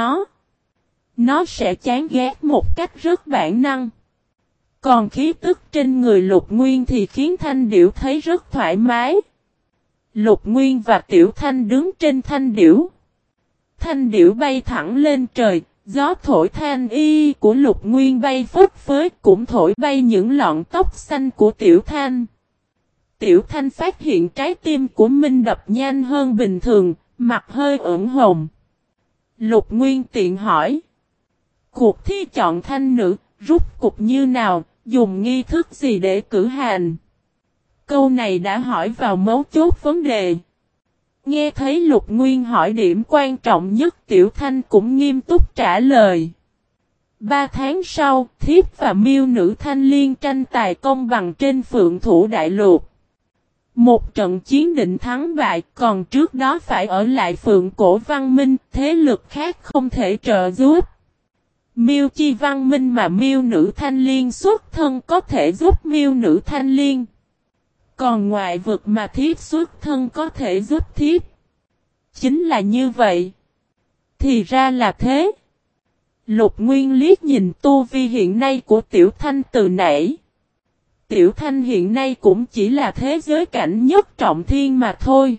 Speaker 1: nó sẽ chán ghét một cách rất bản năng. Còn khí tức trên người Lục Nguyên thì khiến thanh điểu thấy rất thoải mái. Lục Nguyên và Tiểu Thanh đứng trên thanh điểu. Thanh điểu bay thẳng lên trời, gió thổi thanh y của Lục Nguyên bay phất phới, cũng thổi bay những lọn tóc xanh của Tiểu Thanh. Tiểu Thanh phát hiện trái tim của mình đập nhanh hơn bình thường, mặt hơi ửng hồng. Lục Nguyên tiện hỏi. Cuộc thi chọn thanh nữ, rút cục như nào, dùng nghi thức gì để cử hành? Câu này đã hỏi vào mấu chốt vấn đề. Nghe thấy Lục Nguyên hỏi điểm quan trọng nhất, Tiểu Thanh cũng nghiêm túc trả lời. 3 tháng sau, thiếp và miêu nữ thanh liên tranh tài công bằng trên Phượng Thủ Đại Lục. Một trận chiến định thắng bại, còn trước đó phải ở lại Phượng Cổ Văn Minh, thế lực khác không thể trợ giúp. Miêu Chi Văn Minh mà Miêu Nữ Thanh Liên xuất thân có thể giúp Miêu Nữ Thanh Liên. Còn ngoại vực mà thiếp xuất thân có thể giúp thiếp. Chính là như vậy. Thì ra là thế. Lục Nguyên liếc nhìn tu vi hiện nay của Tiểu Thanh từ nãy. Tiểu Thanh hiện nay cũng chỉ là thế giới cảnh nhất trọng thiên mà thôi.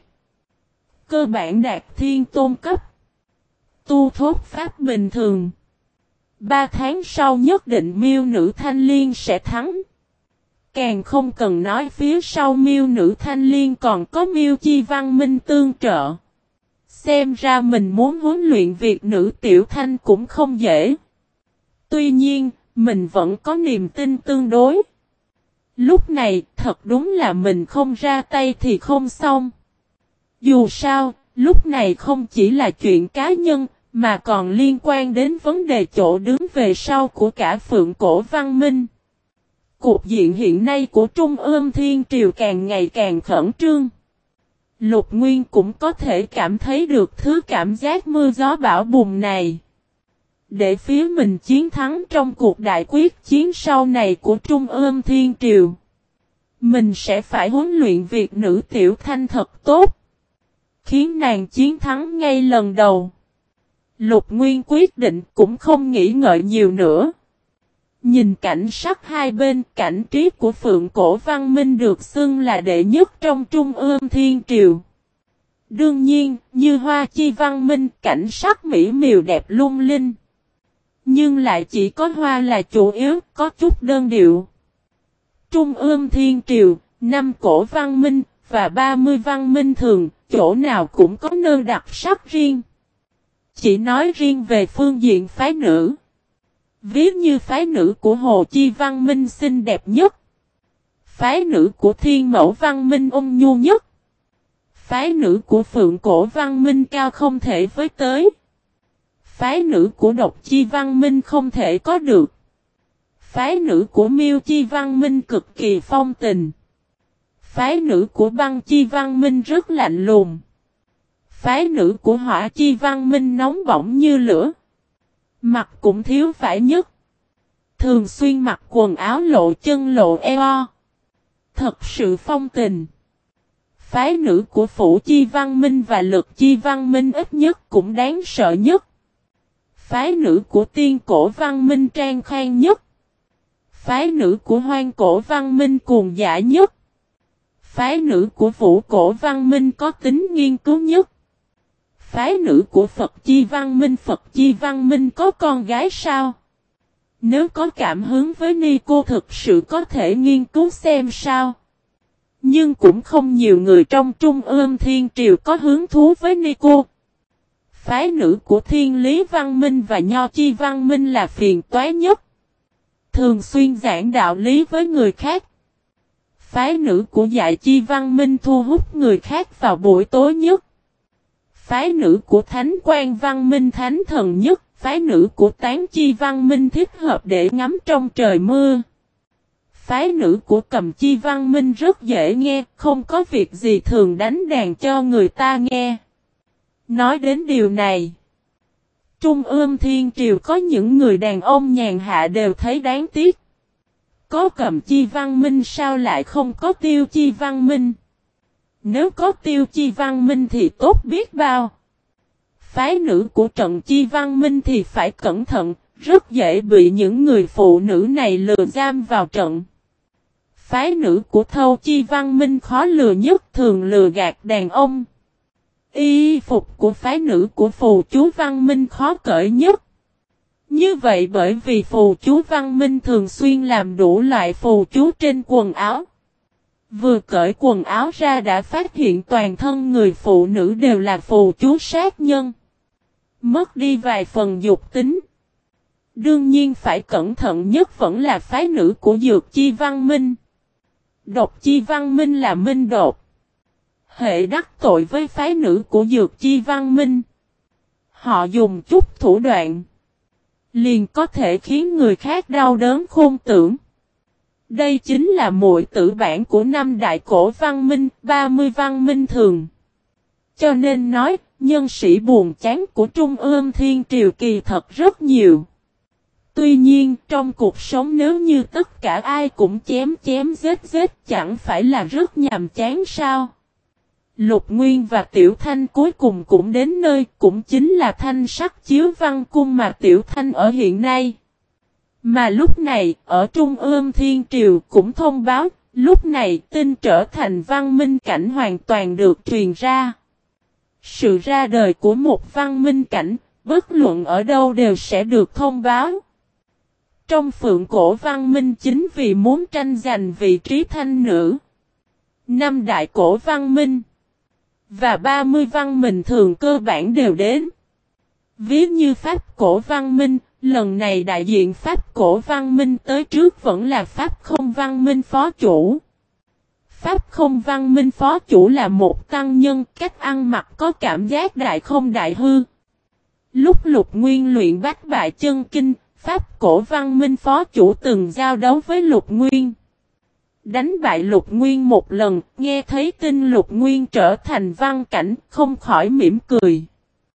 Speaker 1: Cơ bản đạt thiên tôn cấp. Tu thốt pháp bình thường. 3 tháng sau nhất định Miêu Nữ Thanh Liên sẽ thắng. Càng không cần nói phía sau Miêu Nữ Thanh Liên còn có Miêu Chi Văn Minh tương trợ. Xem ra mình muốn huấn luyện Việt nữ Tiểu Thanh cũng không dễ. Tuy nhiên, mình vẫn có niềm tin tương đối. Lúc này, thật đúng là mình không ra tay thì không xong. Dù sao, lúc này không chỉ là chuyện cá nhân, mà còn liên quan đến vấn đề chỗ đứng về sau của cả Phượng Cổ Văn Minh. Cục diện hiện nay của Trung ương Thiên Triều càng ngày càng khẩn trương. Lục Nguyên cũng có thể cảm thấy được thứ cảm giác mưa gió bão bùng này. Để phía mình chiến thắng trong cuộc đại quyết chiến sau này của Trung ương Thiên Triều. Mình sẽ phải huấn luyện Việt nữ Tiểu Thanh thật tốt. Khiến nàng chiến thắng ngay lần đầu. Lục Nguyên quyết định cũng không nghĩ ngợi nhiều nữa. Nhìn cảnh sắc hai bên, cảnh trí của Phượng Cổ Văn Minh được xưng là đệ nhất trong Trung ương Thiên Triều. Đương nhiên, như Hoa Chi Văn Minh, cảnh sắc mỹ miều đẹp lung linh. Nhưng lại chỉ có hoa là chủ yếu, có chút đơn điệu. Trung ương Thiên Triều, 5 cổ văn minh, và 30 văn minh thường, chỗ nào cũng có nơi đặc sắc riêng. Chỉ nói riêng về phương diện phái nữ. Ví như phái nữ của Hồ Chi Văn Minh xinh đẹp nhất. Phái nữ của Thiên Mẫu Văn Minh ôn nhu nhất. Phái nữ của Phượng Cổ Văn Minh cao không thể với tới. Phái nữ của Độc Chi Văn Minh không thể có được. Phái nữ của Miêu Chi Văn Minh cực kỳ phong tình. Phái nữ của Băng Chi Văn Minh rất lạnh lùng. Phái nữ của Hỏa Chi Văn Minh nóng bỏng như lửa. Mặt cũng thiếu phải nhất. Thường xuyên mặc quần áo lộ chân lộ eo. Thật sự phong tình. Phái nữ của Phủ Chi Văn Minh và Lực Chi Văn Minh ít nhất cũng đáng sợ nhất. Phái nữ của Tiên Cổ Văn Minh trang khang nhất. Phái nữ của Hoang Cổ Văn Minh cuồng dã nhất. Phái nữ của Vũ Cổ Văn Minh có tính nghiên cứu nhất. Phái nữ của Phật Chi Văn Minh có con gái sao? Nếu có cảm hứng với Ni cô thực sự có thể nghiên cứu xem sao. Nhưng cũng không nhiều người trong Trung ương Thiên Triều có hứng thú với Ni cô. Phái nữ của Thiên Lý Văn Minh và Nho Chi Văn Minh là phiền toái nhất. Thường xuyên giảng đạo lý với người khác. Phái nữ của Dại Chi Văn Minh thu hút người khác vào buổi tối nhất. Phái nữ của Thánh Quan Văn Minh thánh thần nhất. Phái nữ của Tán Chi Văn Minh thích hợp để ngắm trong trời mưa. Phái nữ của Cầm Chi Văn Minh rất dễ nghe, không có việc gì thường đánh đàn cho người ta nghe. Nói đến điều này, Trung ương Thiên Triều có những người đàn ông nhàn hạ đều thấy đáng tiếc. Có Cầm Chi Văn Minh sao lại không có Tiêu Chi Văn Minh? Nếu có Tiêu Chi Văn Minh thì tốt biết bao. Phái nữ của Trận Chi Văn Minh thì phải cẩn thận, rất dễ bị những người phụ nữ này lừa giam vào trận. Phái nữ của Thâu Chi Văn Minh khó lừa nhất, thường lừa gạt đàn ông. Y phục của phái nữ của Phù Chú Văn Minh khó cởi nhất. Như vậy bởi vì Phù Chú Văn Minh thường xuyên làm đủ loại phù chú trên quần áo. Vừa cởi quần áo ra đã phát hiện toàn thân người phụ nữ đều là phù chú sát nhân. Mất đi vài phần dục tính. Đương nhiên phải cẩn thận nhất vẫn là phái nữ của Dược Chi Văn Minh. Độc Chi Văn Minh là minh đột. Hệ đắc tội với phái nữ của Dược Chi Văn Minh. Họ dùng chút thủ đoạn. Liền có thể khiến người khác đau đớn khôn tưởng. Đây chính là muội tử bản của 5 đại cổ văn minh, 30 văn minh thường. Cho nên nói, nhân sĩ buồn chán của Trung ương Thiên Triều kỳ thật rất nhiều. Tuy nhiên, trong cuộc sống nếu như tất cả ai cũng chém chém giết giết chẳng phải là rất nhàm chán sao? Lục Nguyên và Tiểu Thanh cuối cùng cũng đến nơi, cũng chính là Thanh Sắc Chiếu Văn Cung mà Tiểu Thanh ở hiện nay. Mà lúc này, ở Trung ương Thiên Triều cũng thông báo, lúc này tin trở thành văn minh cảnh hoàn toàn được truyền ra. Sự ra đời của một văn minh cảnh, bất luận ở đâu đều sẽ được thông báo. Trong Phượng Cổ văn minh chính vì muốn tranh giành vị trí thanh nữ. 5 đại cổ văn minh và 30 văn minh thường cơ bản đều đến. Ví như Pháp Cổ văn minh, lần này đại diện Pháp Cổ văn minh tới trước vẫn là Pháp Không văn minh phó chủ. Pháp Không văn minh phó chủ là một tăng nhân, cách ăn mặc có cảm giác đại không đại hư. Lúc Lục Nguyên luyện bách bại chân kinh, Pháp Cổ văn minh phó chủ từng giao đấu với Lục Nguyên. Đánh bại Lục Nguyên một lần, nghe thấy tin Lục Nguyên trở thành văn cảnh, không khỏi mỉm cười.